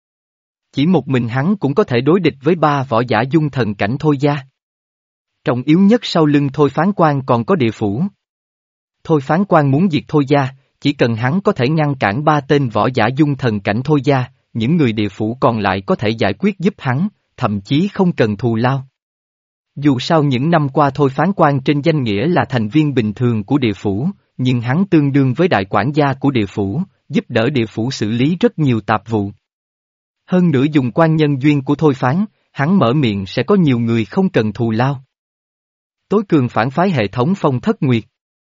Chỉ một mình hắn cũng có thể đối địch với ba võ giả dung thần cảnh Thôi gia. Trọng yếu nhất sau lưng Thôi Phán Quan còn có địa phủ. Thôi Phán Quan muốn diệt Thôi gia, chỉ cần hắn có thể ngăn cản ba tên võ giả dung thần cảnh Thôi gia, những người địa phủ còn lại có thể giải quyết giúp hắn, thậm chí không cần thù lao. Dù sao những năm qua Thôi Phán Quan trên danh nghĩa là thành viên bình thường của địa phủ, nhưng hắn tương đương với đại quản gia của địa phủ, giúp đỡ địa phủ xử lý rất nhiều tạp vụ. Hơn nữa dùng quan nhân duyên của Thôi Phán, hắn mở miệng sẽ có nhiều người không cần thù lao. Tối cường phản phái hệ thống Phong Thất Nguyệt.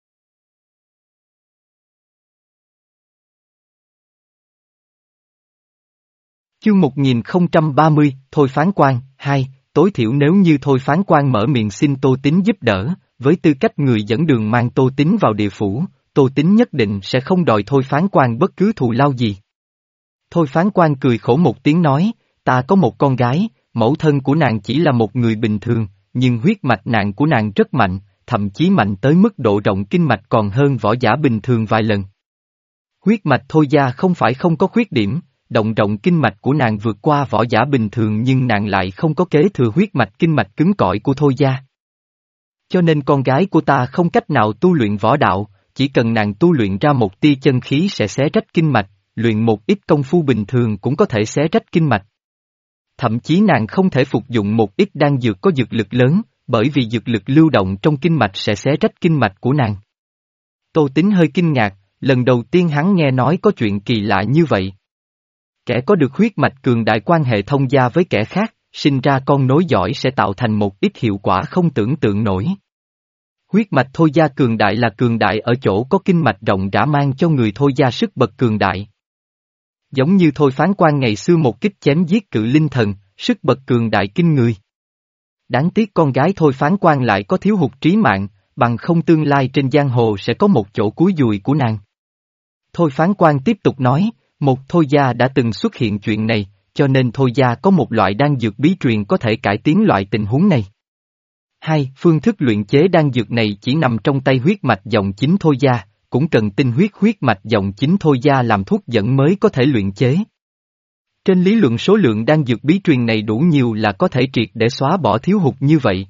Chương một nghìn không trăm ba mươi, Thôi Phán Quan, hai, tối thiểu nếu như Thôi Phán Quan mở miệng xin Tô Tín giúp đỡ, với tư cách người dẫn đường mang Tô Tín vào địa phủ, Tô Tín nhất định sẽ không đòi Thôi Phán Quan bất cứ thù lao gì. Thôi Phán Quan cười khổ một tiếng nói, ta có một con gái, mẫu thân của nàng chỉ là một người bình thường, nhưng huyết mạch nàng của nàng rất mạnh, thậm chí mạnh tới mức độ rộng kinh mạch còn hơn võ giả bình thường vài lần. Huyết mạch Thôi gia không phải không có khuyết điểm, động rộng kinh mạch của nàng vượt qua võ giả bình thường nhưng nàng lại không có kế thừa huyết mạch kinh mạch cứng cỏi của Thôi gia. Cho nên con gái của ta không cách nào tu luyện võ đạo, chỉ cần nàng tu luyện ra một tia chân khí sẽ xé rách kinh mạch, luyện một ít công phu bình thường cũng có thể xé rách kinh mạch. Thậm chí nàng không thể phục dụng một ít đan dược có dược lực lớn, bởi vì dược lực lưu động trong kinh mạch sẽ xé rách kinh mạch của nàng. Tô Tín hơi kinh ngạc, lần đầu tiên hắn nghe nói có chuyện kỳ lạ như vậy. Kẻ có được huyết mạch cường đại quan hệ thông gia với kẻ khác, sinh ra con nối giỏi sẽ tạo thành một ít hiệu quả không tưởng tượng nổi. Huyết mạch Thôi gia cường đại là cường đại ở chỗ có kinh mạch rộng rã mang cho người Thôi gia sức bật cường đại. Giống như Thôi Phán Quan ngày xưa một kích chém giết cự linh thần, sức bật cường đại kinh người. Đáng tiếc con gái Thôi Phán Quan lại có thiếu hụt trí mạng, bằng không tương lai trên giang hồ sẽ có một chỗ cuối dùi của nàng. Thôi Phán Quan tiếp tục nói, một Thôi gia đã từng xuất hiện chuyện này, cho nên Thôi gia có một loại đan dược bí truyền có thể cải tiến loại tình huống này. Hai, phương thức luyện chế đan dược này chỉ nằm trong tay huyết mạch dòng chính Thôi Gia, cũng cần tinh huyết huyết mạch dòng chính Thôi Gia làm thuốc dẫn mới có thể luyện chế. Trên lý luận số lượng đan dược bí truyền này đủ nhiều là có thể triệt để xóa bỏ thiếu hụt như vậy.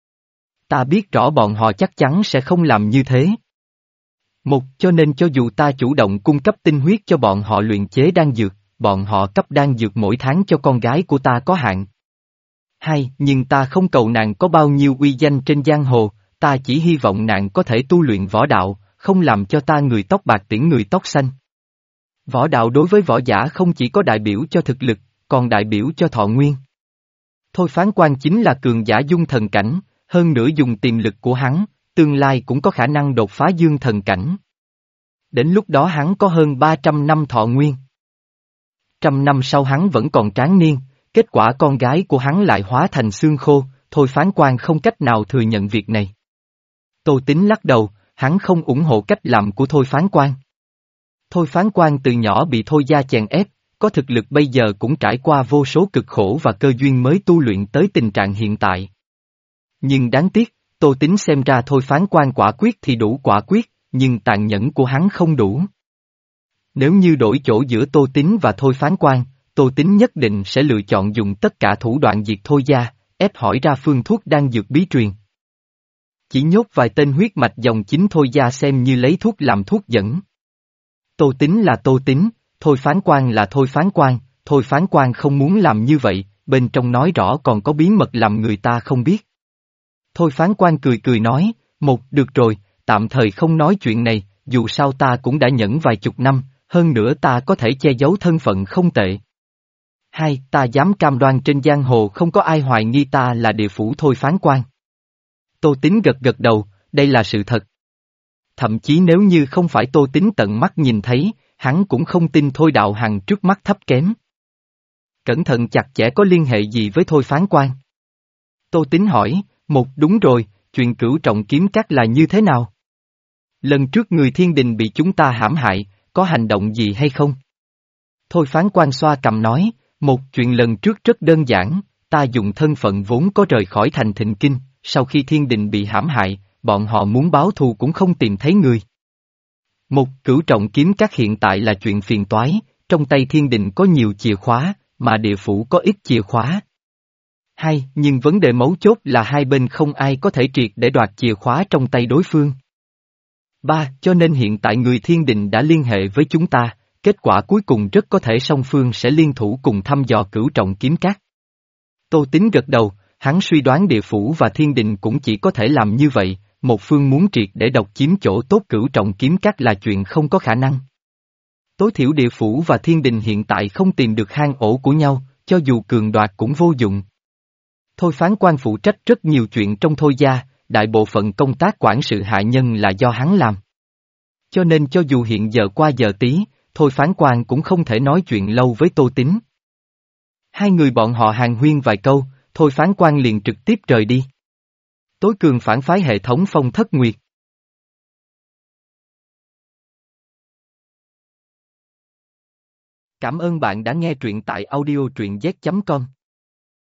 Ta biết rõ bọn họ chắc chắn sẽ không làm như thế. Một, cho nên cho dù ta chủ động cung cấp tinh huyết cho bọn họ luyện chế đan dược, bọn họ cấp đan dược mỗi tháng cho con gái của ta có hạn. Hai, nhưng ta không cầu nàng có bao nhiêu uy danh trên giang hồ, ta chỉ hy vọng nàng có thể tu luyện võ đạo, không làm cho ta người tóc bạc tiễn người tóc xanh. Võ đạo đối với võ giả không chỉ có đại biểu cho thực lực, còn đại biểu cho thọ nguyên. Thôi Phán Quan chính là cường giả dung thần cảnh, hơn nữa dùng tiềm lực của hắn, tương lai cũng có khả năng đột phá dương thần cảnh. Đến lúc đó hắn có hơn ba trăm năm thọ nguyên. Trăm năm sau hắn vẫn còn tráng niên, kết quả con gái của hắn lại hóa thành xương khô, Thôi Phán Quan không cách nào thừa nhận việc này. Tô Tín lắc đầu, hắn không ủng hộ cách làm của Thôi Phán Quan. Thôi Phán Quan từ nhỏ bị Thôi Gia chèn ép, có thực lực bây giờ cũng trải qua vô số cực khổ và cơ duyên mới tu luyện tới tình trạng hiện tại. Nhưng đáng tiếc, Tô Tín xem ra Thôi Phán Quan quả quyết thì đủ quả quyết, nhưng tàn nhẫn của hắn không đủ. Nếu như đổi chỗ giữa Tô Tín và Thôi Phán Quan, Tô Tín nhất định sẽ lựa chọn dùng tất cả thủ đoạn diệt Thôi Gia, ép hỏi ra phương thuốc đan dược bí truyền. Chỉ nhốt vài tên huyết mạch dòng chính Thôi Gia xem như lấy thuốc làm thuốc dẫn. Tô Tín là Tô Tín, Thôi Phán Quan là Thôi Phán Quan, Thôi Phán Quan không muốn làm như vậy, bên trong nói rõ còn có bí mật làm người ta không biết. Thôi Phán Quan cười cười nói, một, được rồi, tạm thời không nói chuyện này, dù sao ta cũng đã nhẫn vài chục năm, hơn nữa ta có thể che giấu thân phận không tệ. Hai, ta dám cam đoan trên giang hồ không có ai hoài nghi ta là địa phủ Thôi Phán Quan. Tô Tín gật gật đầu, đây là sự thật. Thậm chí nếu như không phải Tô Tín tận mắt nhìn thấy, hắn cũng không tin Thôi Đạo Hằng trước mắt thấp kém. Cẩn thận chặt chẽ có liên hệ gì với Thôi Phán Quan? Tô Tín hỏi, một đúng rồi, chuyện Cửu Trọng Kiếm Các là như thế nào? Lần trước người thiên đình bị chúng ta hãm hại, có hành động gì hay không? Thôi Phán Quan xoa cằm nói, một chuyện lần trước rất đơn giản, ta dùng thân phận vốn có rời khỏi thành Thịnh Kinh, sau khi thiên đình bị hãm hại, bọn họ muốn báo thù cũng không tìm thấy người. Một Cửu Trọng Kiếm Các hiện tại là chuyện phiền toái, trong tay thiên đình có nhiều chìa khóa, mà địa phủ có ít chìa khóa. Hai, nhưng vấn đề mấu chốt là hai bên không ai có thể triệt để đoạt chìa khóa trong tay đối phương. Ba, cho nên hiện tại người thiên đình đã liên hệ với chúng ta, kết quả cuối cùng rất có thể song phương sẽ liên thủ cùng thăm dò Cửu Trọng Kiếm Các. Tô Tín gật đầu, hắn suy đoán địa phủ và thiên đình cũng chỉ có thể làm như vậy, một phương muốn triệt để độc chiếm chỗ tốt Cửu Trọng Kiếm Các là chuyện không có khả năng. Tối thiểu địa phủ và thiên đình hiện tại không tìm được hang ổ của nhau, cho dù cường đoạt cũng vô dụng. Thôi Phán Quan phụ trách rất nhiều chuyện trong Thôi Gia, đại bộ phận công tác quản sự hạ nhân là do hắn làm. Cho nên cho dù hiện giờ qua giờ tí, Thôi Phán Quan cũng không thể nói chuyện lâu với Tô Tín. Hai người bọn họ hàn huyên vài câu, Thôi Phán Quan liền trực tiếp rời đi. Tối cường phản phái hệ thống Phong Thất Nguyệt. Cảm ơn bạn đã nghe truyện tại audio truyện z chấm com.